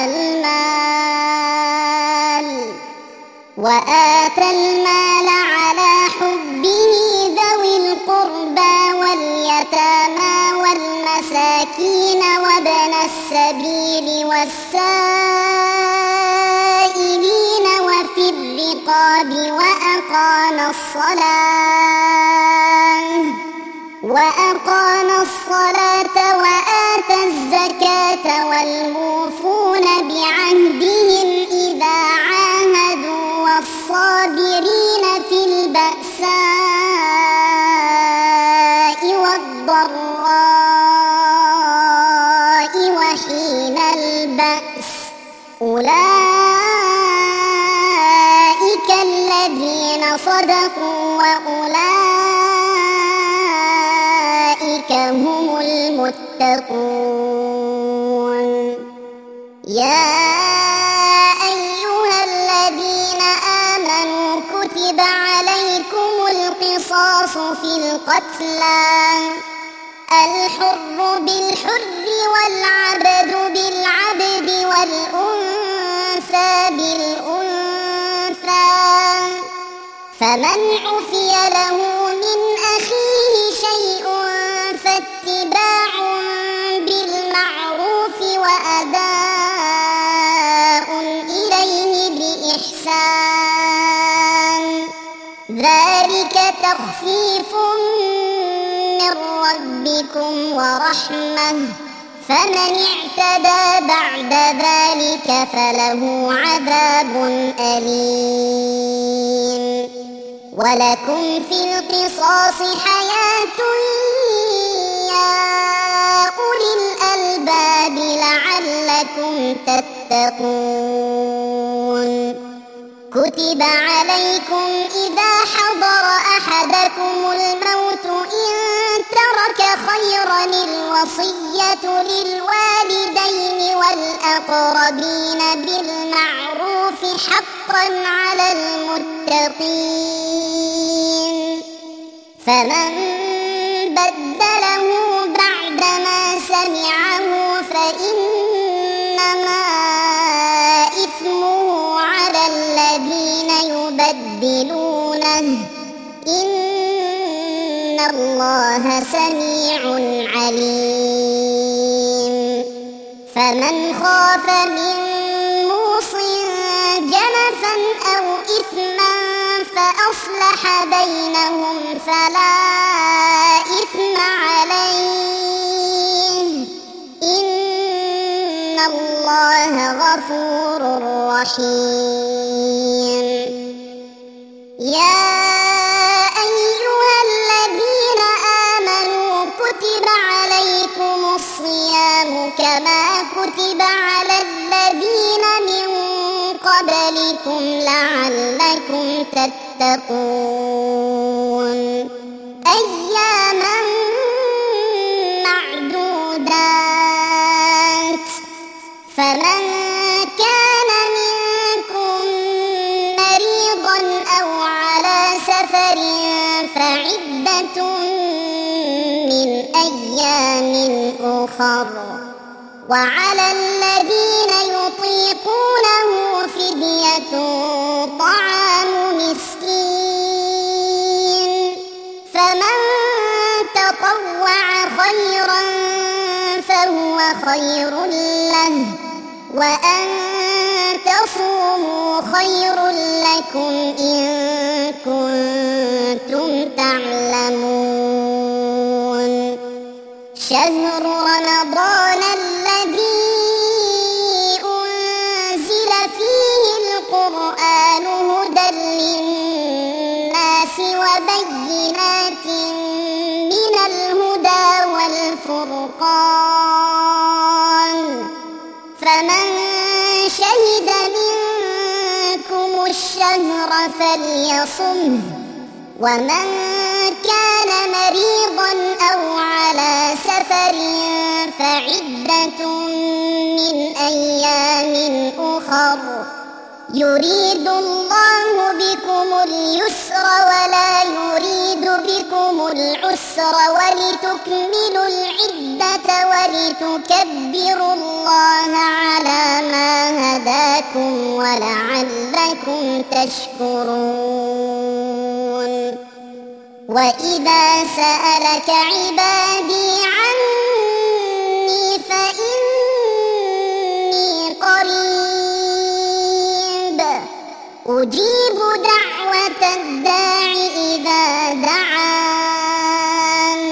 المال وآتى المال على حبه ذوي القربى واليتامى والمساكين وابن السبيل والسائلين وفي الرقاب وأقام الصلاة وأقام الصلاة وآتى الزكاة والموفون بعهدهم إذا عاهدوا والصابرين في البأساء والضراء وحين البأس أولئك الذين صدقوا وأولئك هم المتقون تتقون. يا أيها الذين آمنوا كتب عليكم القصاص في القتلى، الحر بالحر والعبد بالعبد والأنثى بالأنثى، فمن عفي له من أخيه شيء فاتباع بالمعروف وأداء إليه بإحسان، ذلك تخفيف من ربكم ورحمة، فمن اعتدى بعد ذلك فله عذاب أليم. ولكم في القصاص حياة يا أولي الألباب لعلكم تتقون. كتب عليكم إذا حضر أحدكم الموت إن ترك خيرا الوصية للوالدين والأقربين بالمعروف حقا على المتقين، فمن بدله بعدما سمعه فإنما إثمه على الذين يبدلونه، إن الله سميع عليم. فمن خاف من موص جنفا أو إثما فأصلح بينهم فلا إثم عليه، إن الله غفور رحيم. يا أيها الذين آمنوا كتب عليكم الصيام كما كتب على الذين من قبلكم لعلكم تتقون، أياما معدودات، فمن كان منكم مريضا أو على سفر فعدة من أيام أخر، وعلى الذين يطيقونه فدية طعام مسكين، فمن تطوع خيرا فهو خير له، وأن تصوموا خير لكم إن كنتم تعلمون. شهر رمضان الذي أنزل فيه القرآن هدى للناس وبينات من الهدى والفرقان، فمن شهد منكم الشهر فليصمه، ومن كان مريضا أو على سفر فعدة من أيام أخر، يريد الله بكم اليسر ولا يريد بكم العسر، ولتكملوا العدة ولتكبروا الله على ما هداكم ولعلكم تشكرون. وإذا سألك عبادي عني فإني قريب أجيب دعوة الداع إذا دعان،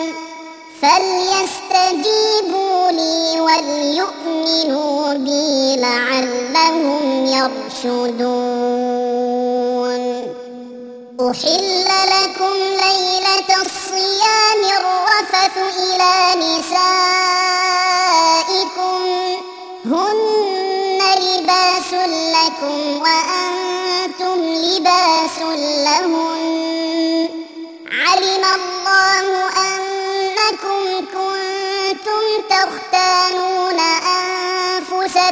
فليستجيبوا لي وليؤمنوا بي لعلهم يرشدون. أحل لكم ليلة الصيام الرفث إلى نسائكم هن لباس لكم وأنتم لباس لهن، علم الله أنكم كنتم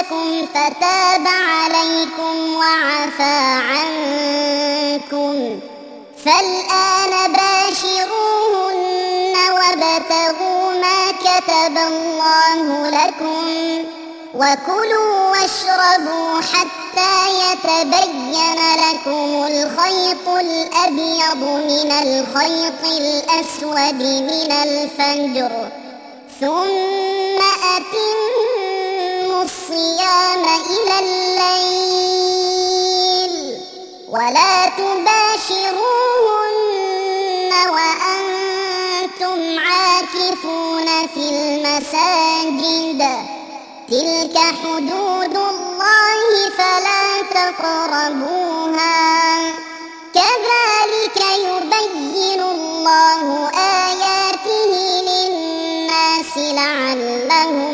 رؤوسكم فتاب عليكم وعفى عنكم فالآن باشروهن وابتغوا ما كتب الله لكم وكلوا واشربوا حتى يتبين لكم الخيط الأبيض من الخيط الأسود من الفجر ثم أتموا الصيام إلى الليل ولا تباشروهن وأنتم عاكفون في المساجد تلك حدود الله فلا تقربوها كذلك يبين الله آياته للناس لعلهم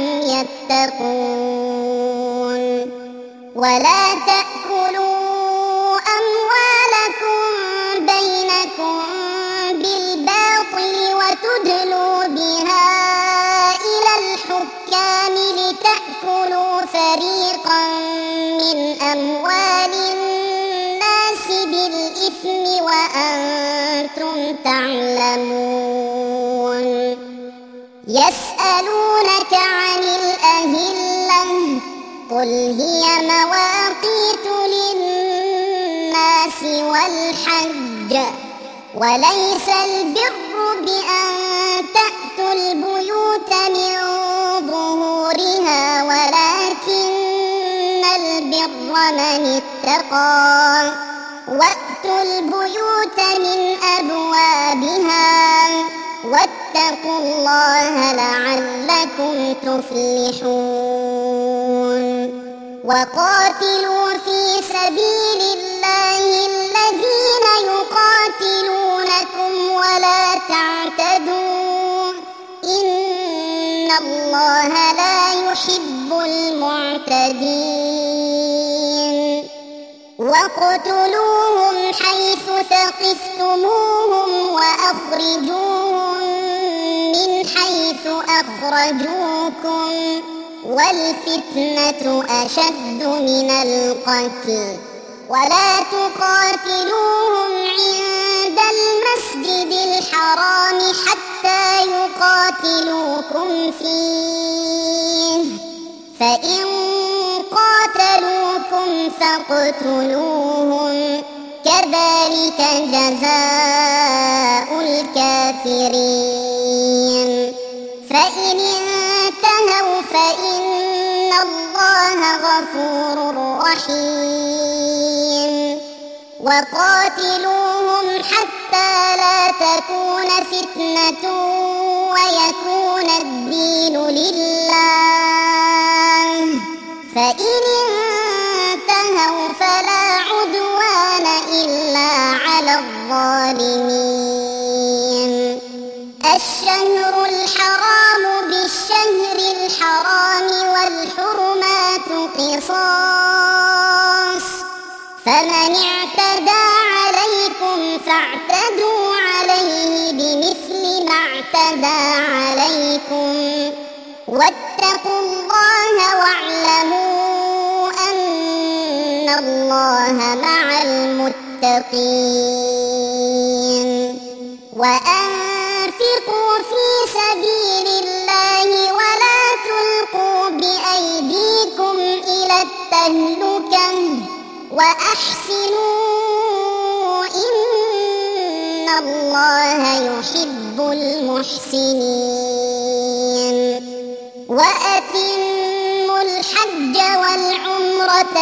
يتقون ولا تأكلوا أموالكم بينكم بالباطل وتدلوا بها إلى الحكام لتأكلوا فريقا من أموال الناس بالإثم وأنتم تعلمون يسألونك عن الأهلة قل هي مواقيت للناس والحج وليس البر بأن تأتوا البيوت من ظهورها ولكن البر من اتقى وأتوا البيوت من أبوابها واتقوا الله لعلكم تفلحون وقاتلوا في سبيل الله الذين يقاتلونكم ولا تعتدوا إن الله لا يحب المعتدين واقتلوهم حيث ثقفتموهم وأخرجوهم من حيث أخرجوكم والفتنة أشد من القتل ولا تقاتلوهم عند المسجد الحرام حتى يقاتلوكم فيه فإن قاتلوكم فاقتلوهم كذلك جزاء الكافرين فإن انتهوا فإن الله غفور رحيم وقاتلوهم حتى لا تكون فتنة ويكون الدين لله فإن انتهوا فلا عدوان إلا على الظالمين الشهر الحرام بالشهر الحرام والحرمات قصاص فمن اعتدى عليكم فاعتدوا عليه بمثل ما اعتدى عليكم واتقوا الله واعلموا أن الله مع المتقين وأنفقوا في سبيل الله ولا تلقوا بأيديكم إلى التهلكة وأحسنوا إن الله يحب المحسنين وأتموا الحج والعمرة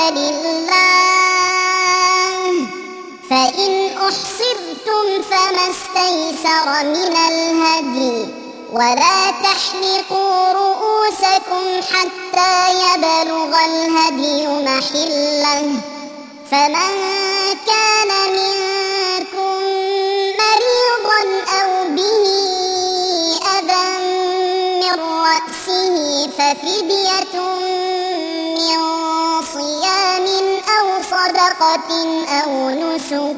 لله فإن أحصرتم فما استيسر من الهدي ولا تحلقوا رؤوسكم حتى يبلغ الهدي محله فمن كان منكم مريضا أو به أذى من رأسه ففدية من صيام أو صدقة أو نسك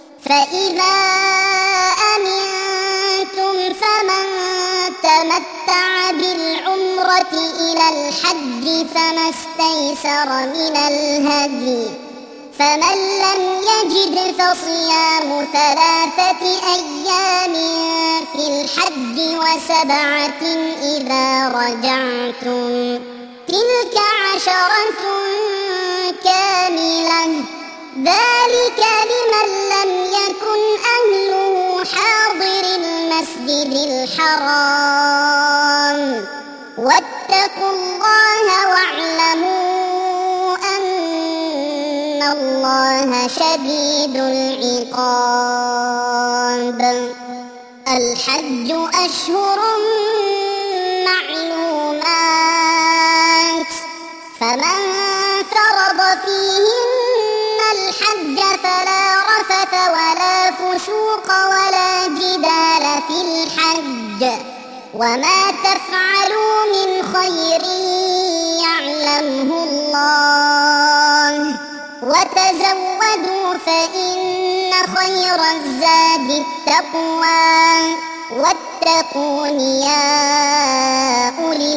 فإذا أمنتم فمن تمتع تمتع بالعمرة إلى الحج فما استيسر من الهدي فمن لم يجد فصيام ثلاثة أيام في الحج وسبعة إذا رجعتم تلك عشرة كاملة ذلك لمن لم يكن أهله حاضر المسجد الحرام واتقوا الله واعلموا أن الله شديد العقاب. الحج أشهر معلومات فمن فرض فيهن الحج فلا رفث ولا فسوق ولا جدال في الحج وما تفعلوا من خير يعلمه الله وتزودوا فإن خير الزاد التقوى واتقون يا أولي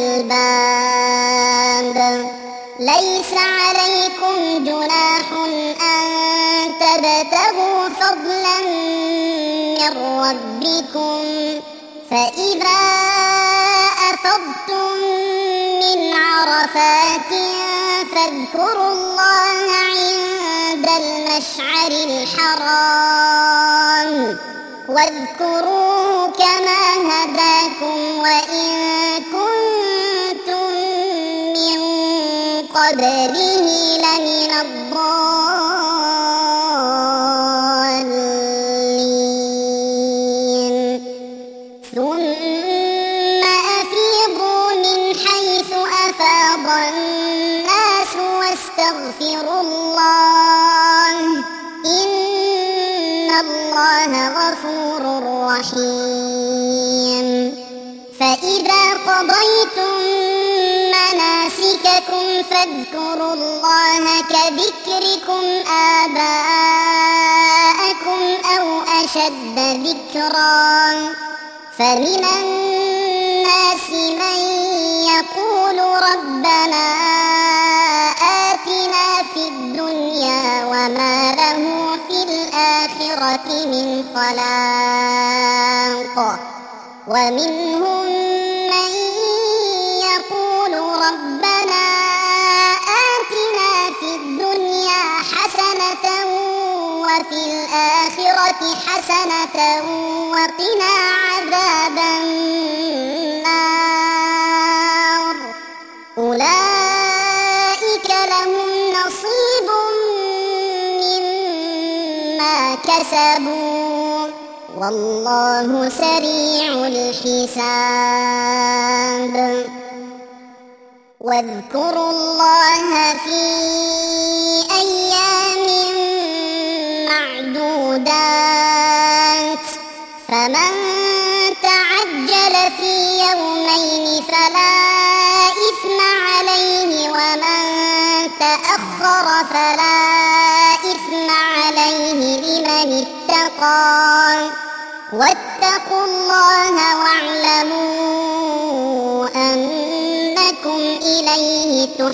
الألباب. ليس عليكم جناح أن تبتغوا فضلا من ربكم فإذا أفضتم من عرفات فاذكروا الله عند المشعر الحرام واذكروه كما هداكم وإن كنتم من قبله لمن الضالين. ثم أفيضوا من حيث أفاض الناس واستغفروا الله إن الله غفور رحيم. فإذا قضيتم مناسككم فاذكروا الله كذكركم آباءكم أو أشد ذكرا فمن الناس من يقول ربنا آتنا في الدنيا وما له في الآخرة من خلاق ومنهم من يقول ربنا آتنا في الدنيا حسنة وفي الآخرة حسنة وقنا عذاب النار. أولئك لهم نصيب مما كسبوا والله سريع الحساب. واذكروا الله في أيام معدودات فمن تعجل في يومين فلا إثم عليه ومن تأخر فلا إثم عليه لمن اتقى واتقوا الله واعلموا أنكم إليه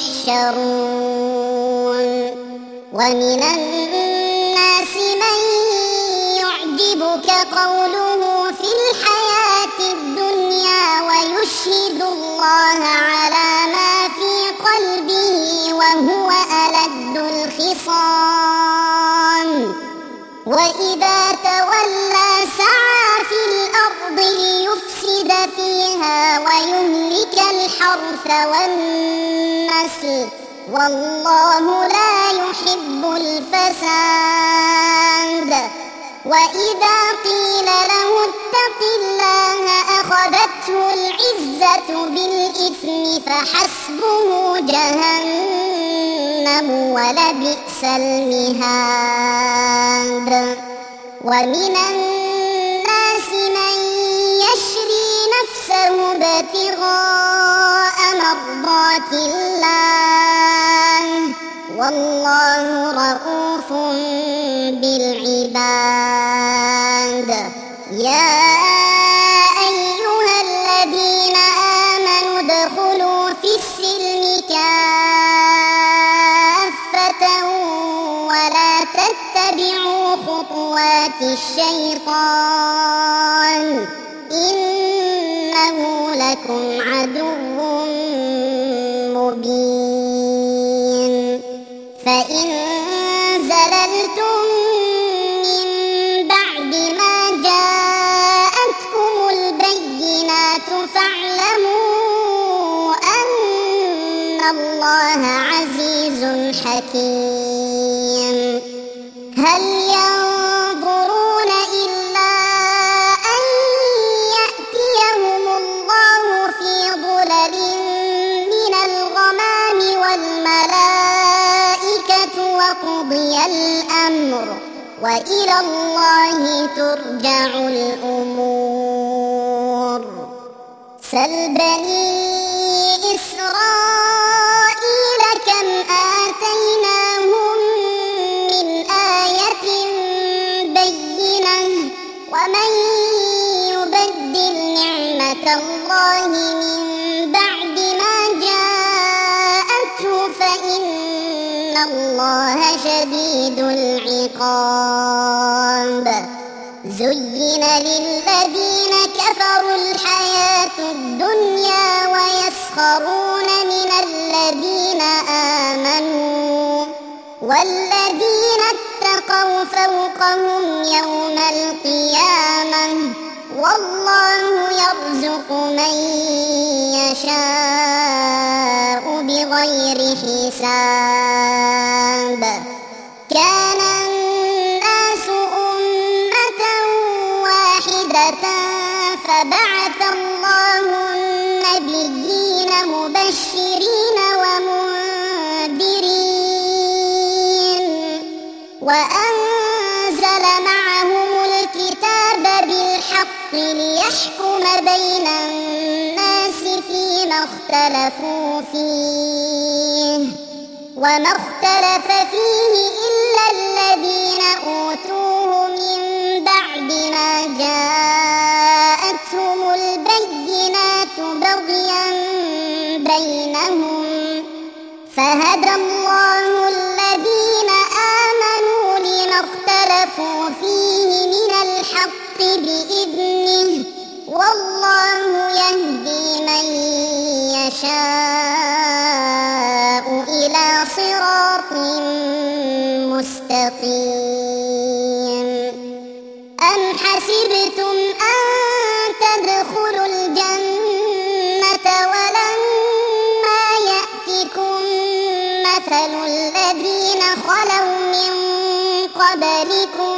تحشرون. ومن الناس من يعجبك قوله في الحياة الدنيا ويشهد الله على ما في قلبه وهو ألد الخصام وإذا تولى سعى في الأرض ليفسد فيها ويهلك الحرث والنسل والله لا يحب الفساد. وإذا قيل له اتق الله أخذته العزة بالإثم فحسبه جهنم ولبئس المهاد. ومن الناس من يشري نفسه ابتغاء مرضات الله والله رؤوف بالعباد. يا أيها الذين ولا تتبعوا خطوات الشيطان إنه لكم عدو مبين فإن زللتم من بعد ما جاءتكم البينات فاعلموا أن الله عزيز حكيم هل ينظرون إلا أن يأتيهم الله في ظلل من الغمام والملائكة وقضي الأمر وإلى الله ترجع الأمور سل بني إسرائيل كم آتيناهم من آية بينة ومن يبدل نعمة الله من بعد ما جاءته فإن الله شديد العقاب زين للذين كفروا الحياة الدنيا ويسخرون من الذين آمنوا والذين اتقوا فوقهم يوم القيامة والله يرزق من يشاء بغير حساب كان الناس أمة واحدة فبعث الله النبيين مبشرين ومنذرين وأنزل معهم الكتاب بالحق ليحكم بين الناس فيما اختلفوا فيه وما اختلف فيه إلا الذين أوتوه من بعد ما جاءتهم البينات بغيا بينهم فهدى الله الذين آمنوا لما اختلفوا فيه من الحق بإذنه والله يهدي من يشاء إلى صراط مستقيم أم حسبتم أن تدخلوا الجنة ولما يأتكم مثل الذين خلوا من قبلكم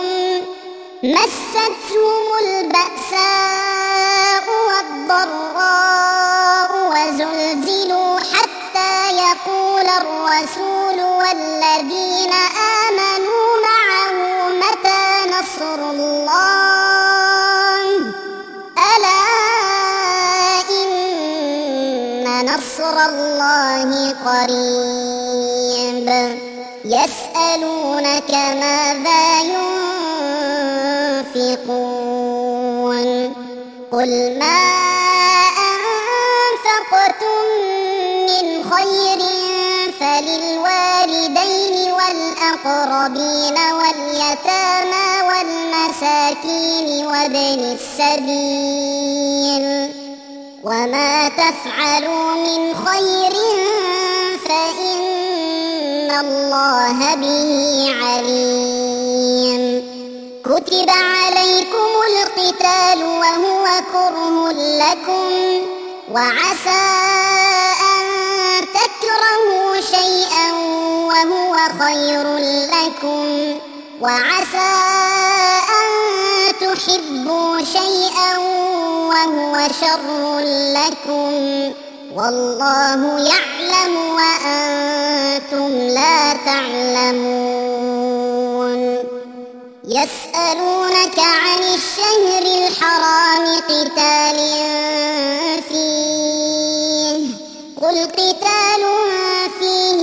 مستهم البأساء والضراء وزلزلوا حتى يقول الرسول والذين آمنوا معه متى نصر الله ألا إن نصر الله قريب يسألونك ماذا ينفقون قل ما أنفقتم من خير فللوالدين والأقربين واليتامى والمساكين وابن السبيل وما تفعلوا من خير فإن الله به عليم كتب عليكم القتال وهو كره لكم وعسى أن تكرهوا شيئا وهو خير لكم وعسى أن تحبوا شيئا وهو شر لكم والله يعلم وأنتم لا تعلمون يسألونك عن الشهر الحرام قتال فيه قل قتال فيه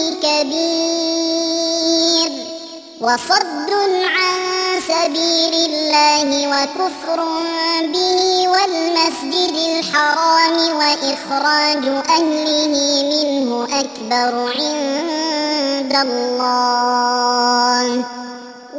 كبير وصد عن سبيل الله وكفر به والمسجد الحرام وإخراج أهله منه أكبر عند الله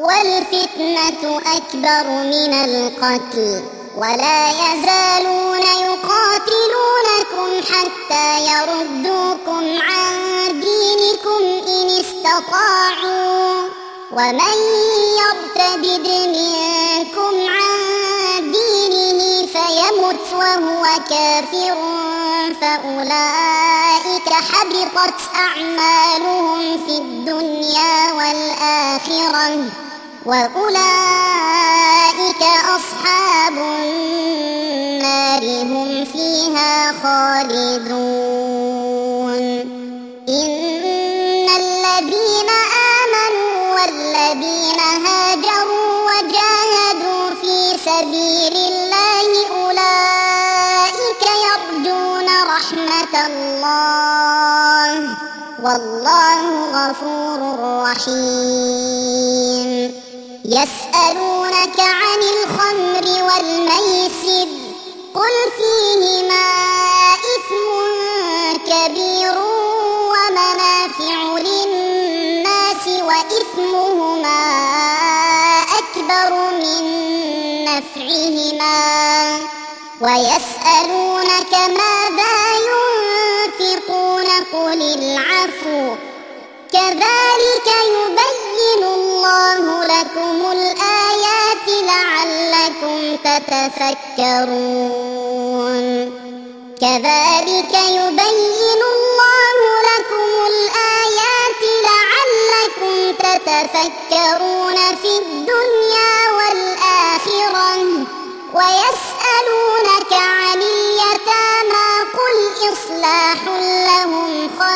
والفتنة أكبر من القتل ولا يزالون يقاتلونكم حتى يردوكم عن دينكم إن استطاعوا ومن يرتد منكم عن دينه فيمت وهو كافر فأولئك حبطت أعمالهم في الدنيا والآخرة وأولئك أصحاب النار هم فيها خالدون. إن الذين آمنوا والذين هاجروا وجاهدوا في سبيل الله أولئك يرجون رحمة الله والله غفور رحيم. يسألونك عن الخمر والميسر قل فيهما إثم كبير ومنافع للناس وإثمهما أكبر من نفعهما ويسألونك ماذا ينفقون قل العفو كذلك يبين الله لكم الآيات لعلكم تتفكرون. كذلك يبين الله لكم الآيات لعلكم تتفكرون في الدنيا والآخرة. ويسألونك عن اليتامى قل إصلاح لهم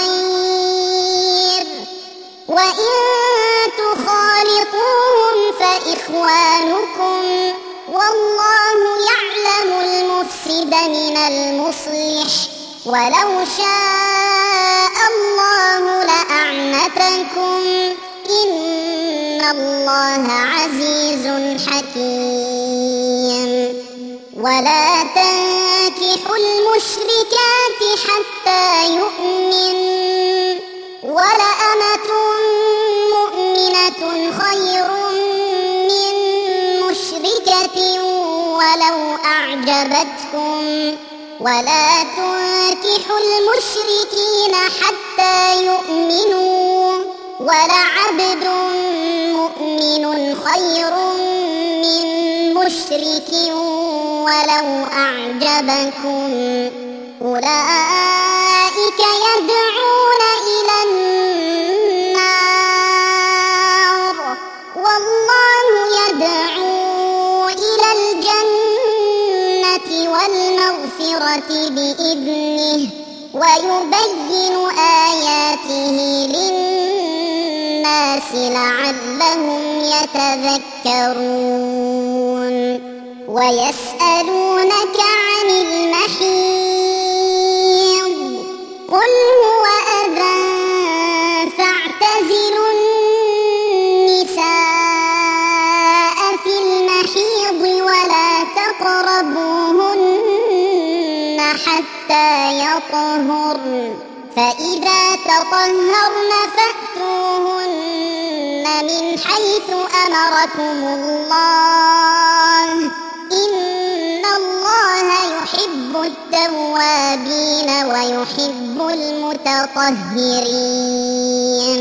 خير وإن تخالطوهم فإخوانكم والله يعلم المفسد من المصلح ولو شاء الله لأعنتكم إن الله عزيز حكيم. ولا تنكحوا المشركات حتى يؤمنوا ولأمة مؤمنة خير من مشركة ولو أعجبتكم ولا تنكحوا المشركين حتى يؤمنوا ولعبد مؤمن خير من مشرك ولو أعجبكم أولئك يدعون إلى النار والله يدعو إلى الجنة والمغفرة بإذنه ويبين آياته للناس لعلهم يتذكرون. ويسألونك عن المحيض قل هو أذى فاعتزلوا النساء في المحيض ولا تقربوهن حتى يطهرن فإذا تطهرن فأتوهن من حيث أمركم الله إن الله يحب التوابين ويحب المتطهرين.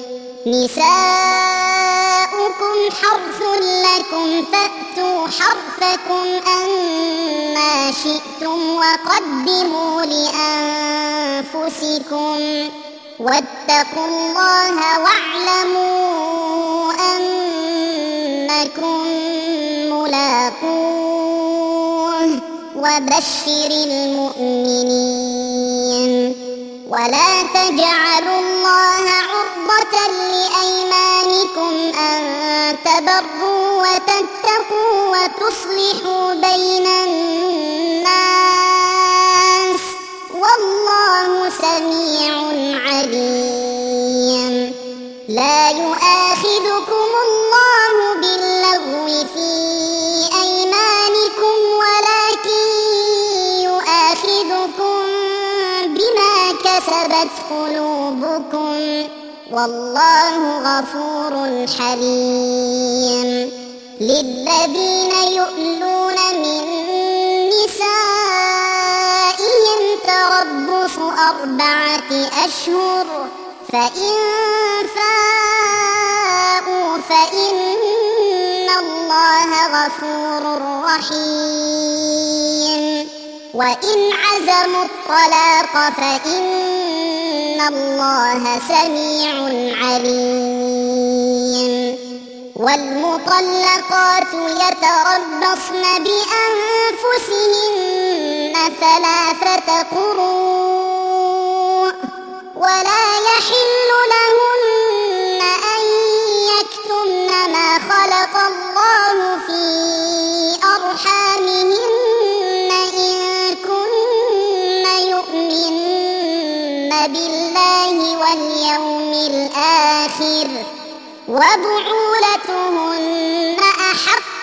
نساؤكم حرث لكم فأتوا حرثكم أنا شئتم وقدموا لأنفسكم واتقوا الله واعلموا أنكم ملاقوه وبشر المؤمنين. ولا تجعلوا الله عرضة لأيمانكم أن تبروا وتتقوا وتصلحوا بين الناس والله سميع عليم. لا يؤاخذكم الله باللغو في أيمانكم ولكن يؤاخذكم بما كسبت قلوبكم والله غفور حليم. للذين يؤلون من نسائهم تربص أربعة أشهر فإن فاءوا فإن الله غفور رحيم. وإن عزموا الطلاق فإن الله سميع عليم. والمطلقات يتربصن بأنفسهن ثلاثة قروء ولا يحل لهن أن يكتمن ما خلق الله في أرحامهن إن كن يؤمن بالله واليوم الآخر وبعولتهن أحق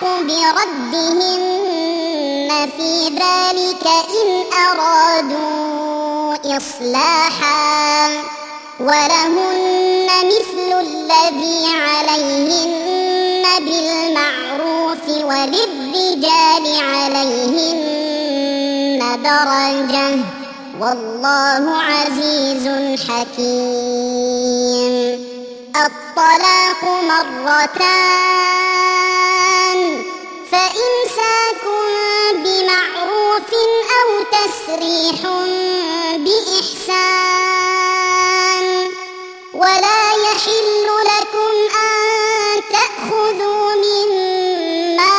بردهن في ذلك إن أرادوا إصلاحا ولهن مثل الذي عليهن بالمعروف وللرجال عليهن درجة والله عزيز حكيم. الطلاق مرتان فإمساك بمعروف أو تسريح بإحسان. ولا يحل لكم أن تأخذوا مما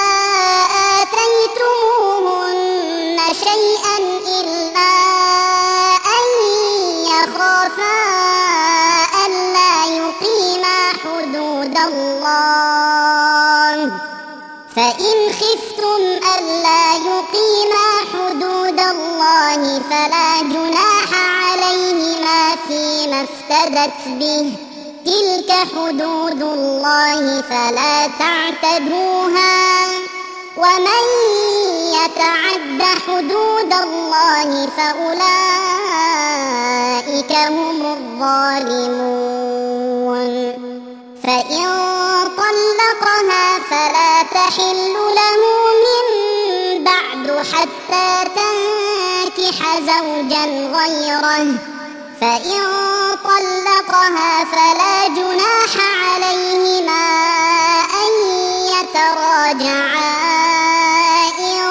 آتيتموهن شيئا إلا أن يخافا ألا يقيما حدود الله. فإن خفتم ألا يقيما حدود الله فلا جناح عليهما فيما افتدت به تلك حدود الله فلا تعتدوها ومن يتعد حدود الله فأولئك هم الظالمون. فإن طلقها فلا تحل له من بعد حتى تنكح زوجا غيره. فإن طلقها فلا جناح عليهما أن يتراجعا إن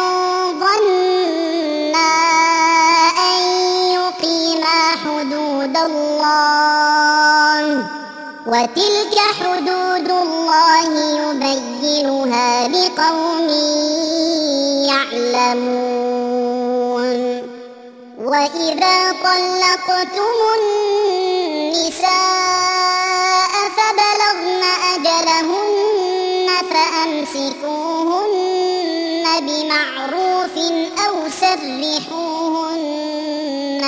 ظنا أن يقيما حدود الله وتلك حدود الله يبينها لقوم يعلمون. وإذا طلقتم النساء فبلغن أجلهن فأمسكوهن بمعروف أو سرحوهن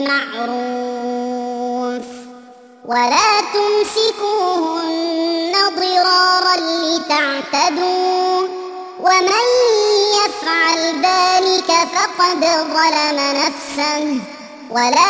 بمعروف ولا تمسكوهن ضرارا لتعتدوا ومن يفعل ذلك فقد ظلم نفسه. ولا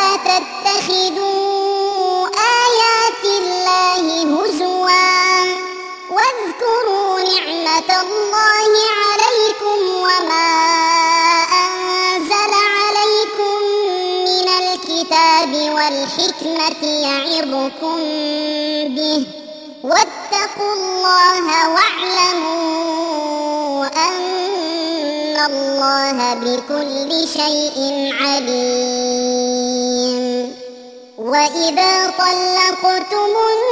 تتخذوا آيات الله هزوا واذكروا نعمة الله عليكم وما أنزل عليكم من الكتاب والحكمة يعظكم به واتقوا الله واعلموا أن الله بكل شيء عليم. وإذا طلقتم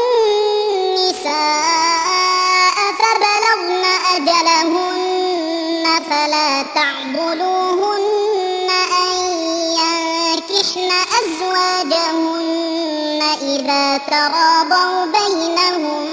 النساء فبلغن أجلهن فلا تعضلوهن أن ينكحن أزواجهن إذا تراضوا بينهم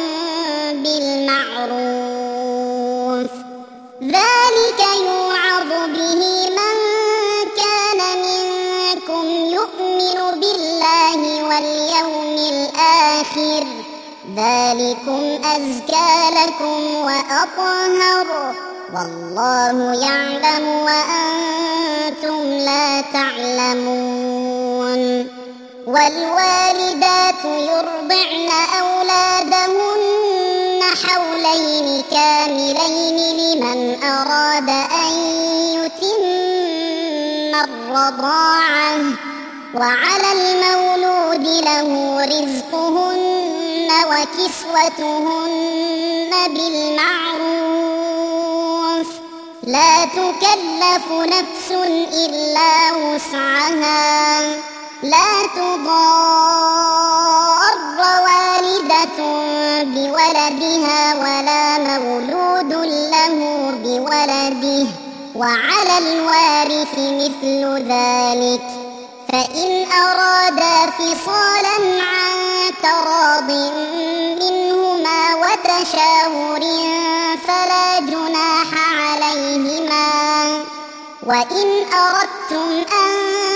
بالمعروف ذلك يوعظ به من كان منكم يؤمن بالله واليوم الآخر ذلكم أزكى لكم وأطهر والله يعلم وأنتم لا تعلمون. والوالدات يرضعن أولادهن حولين كاملين لمن أراد أن يتم الرضاعة وعلى المولود له رزقهن وكسوتهن بالمعروف لا تكلف نفس إلا وسعها لا تضار والدة بولدها ولا مولود له بولده وعلى الوارث مثل ذلك فإن أرادا فصالا عن تراض منهما وتشاور فلا جناح عليهما وإن أردتم أن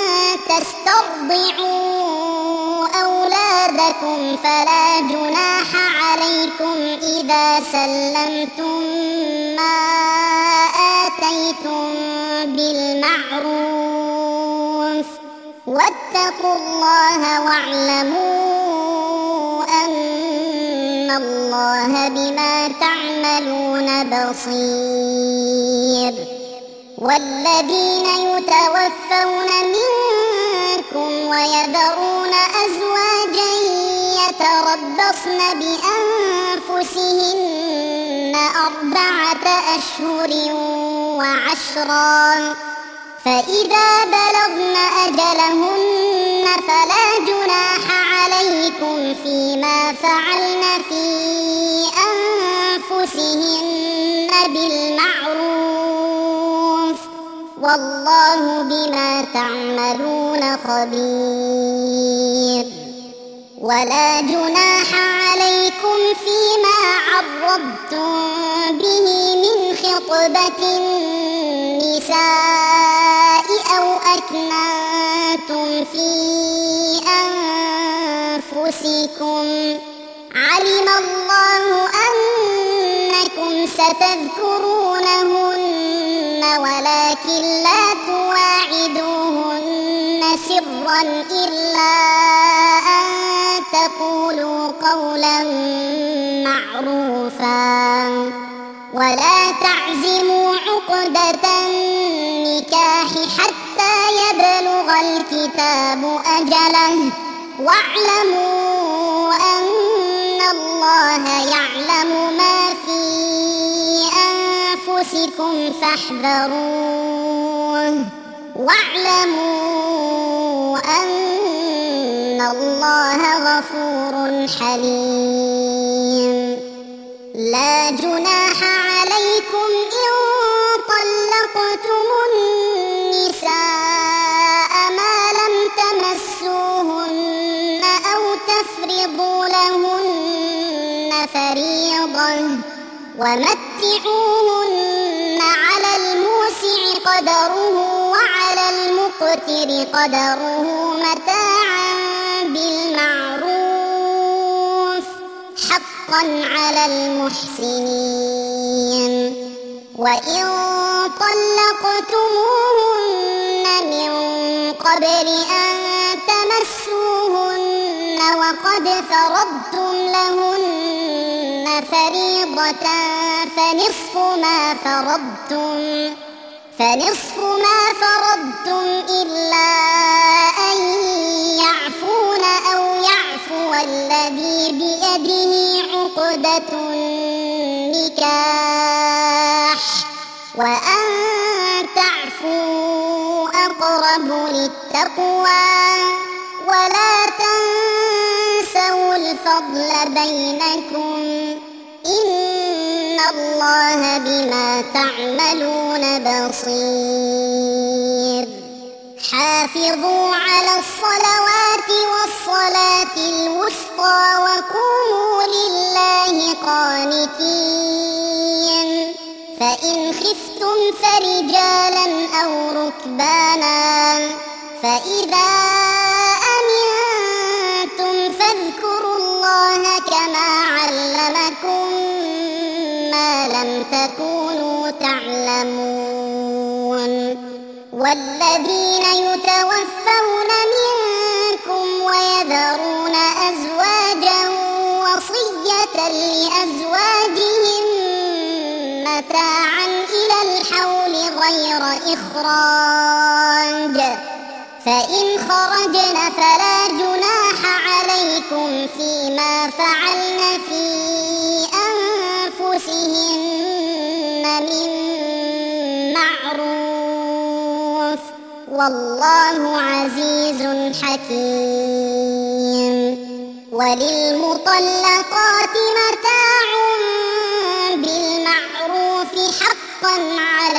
تسترضعوا أولادكم فلا جناح عليكم إذا سلمتم ما آتيتم بالمعروف واتقوا الله واعلموا أن الله بما تعملون بصير والذين يتوفون منكم ويذرون أزواجا يتربصن بأنفسهن أربعة أشهر وعشرا فإذا بلغن أجلهن فلا جناح عليكم فيما فعلن في أنفسهن بالمعروف والله بما تعملون خبير ولا جناح عليكم فيما عرضتم به من خطبة النساء أو أكننتم في أنفسكم علم الله أنكم ستذكرونهن ولكن لا تواعدوهن سرا إلا أن تقولوا قولا معروفا ولا تعزموا عقدة النكاح حتى يبلغ الكتاب أجله واعلموا أن الله يعلم ما في أنفسكم فاحذروه واعلموا أن الله غفور حليم لا جناح عليكم إن طلقتم النساء ما لم تمسوهن أو تفرضوا لهن فريضة ومتعوهن على الموسع قدره وعلى المقتر قدره متاعا بالمعروف حقا على المحسنين وإن طلقتموهن من قبل أن تمسوهن وقد فرضتم لهن فريضة فنصف ما فرضتم فنصف ما فرضتم إلا أن يعفون أو يعفو الذي بيده عقدة النكاح وأن تعفوا أقرب للتقوى ولا تنسوا الفضل بينكم إن الله بما تعملون بصير حافظوا على الصلوات والصلاة الوسطى وقوموا لله قانتين فإن خفتم فرجالا أو ركبانا فإذا أمنتم فاذكروا الله كما علمكم ما لم تكونوا تعلمون والذين يتوفون منكم متاعا إلى الحول غير إخراج، فإن خرجن فلا جناح عليكم فيما فعلن في أنفسهن من معروف، والله عزيز حكيم. وللمطلقات متاع بالمعروف حقا على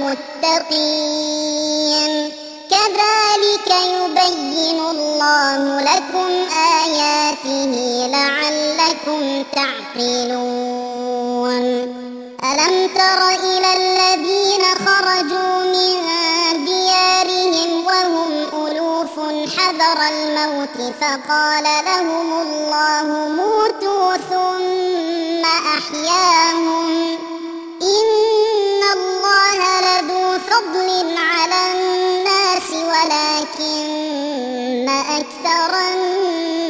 المتقين، كذلك يبين الله لكم آياته لعلكم تعقلون. ألم تر إلى الذين خرجوا من ديارهم وهم ألوف حذر الموت فقال لهم الله موتوا ثم أحياهم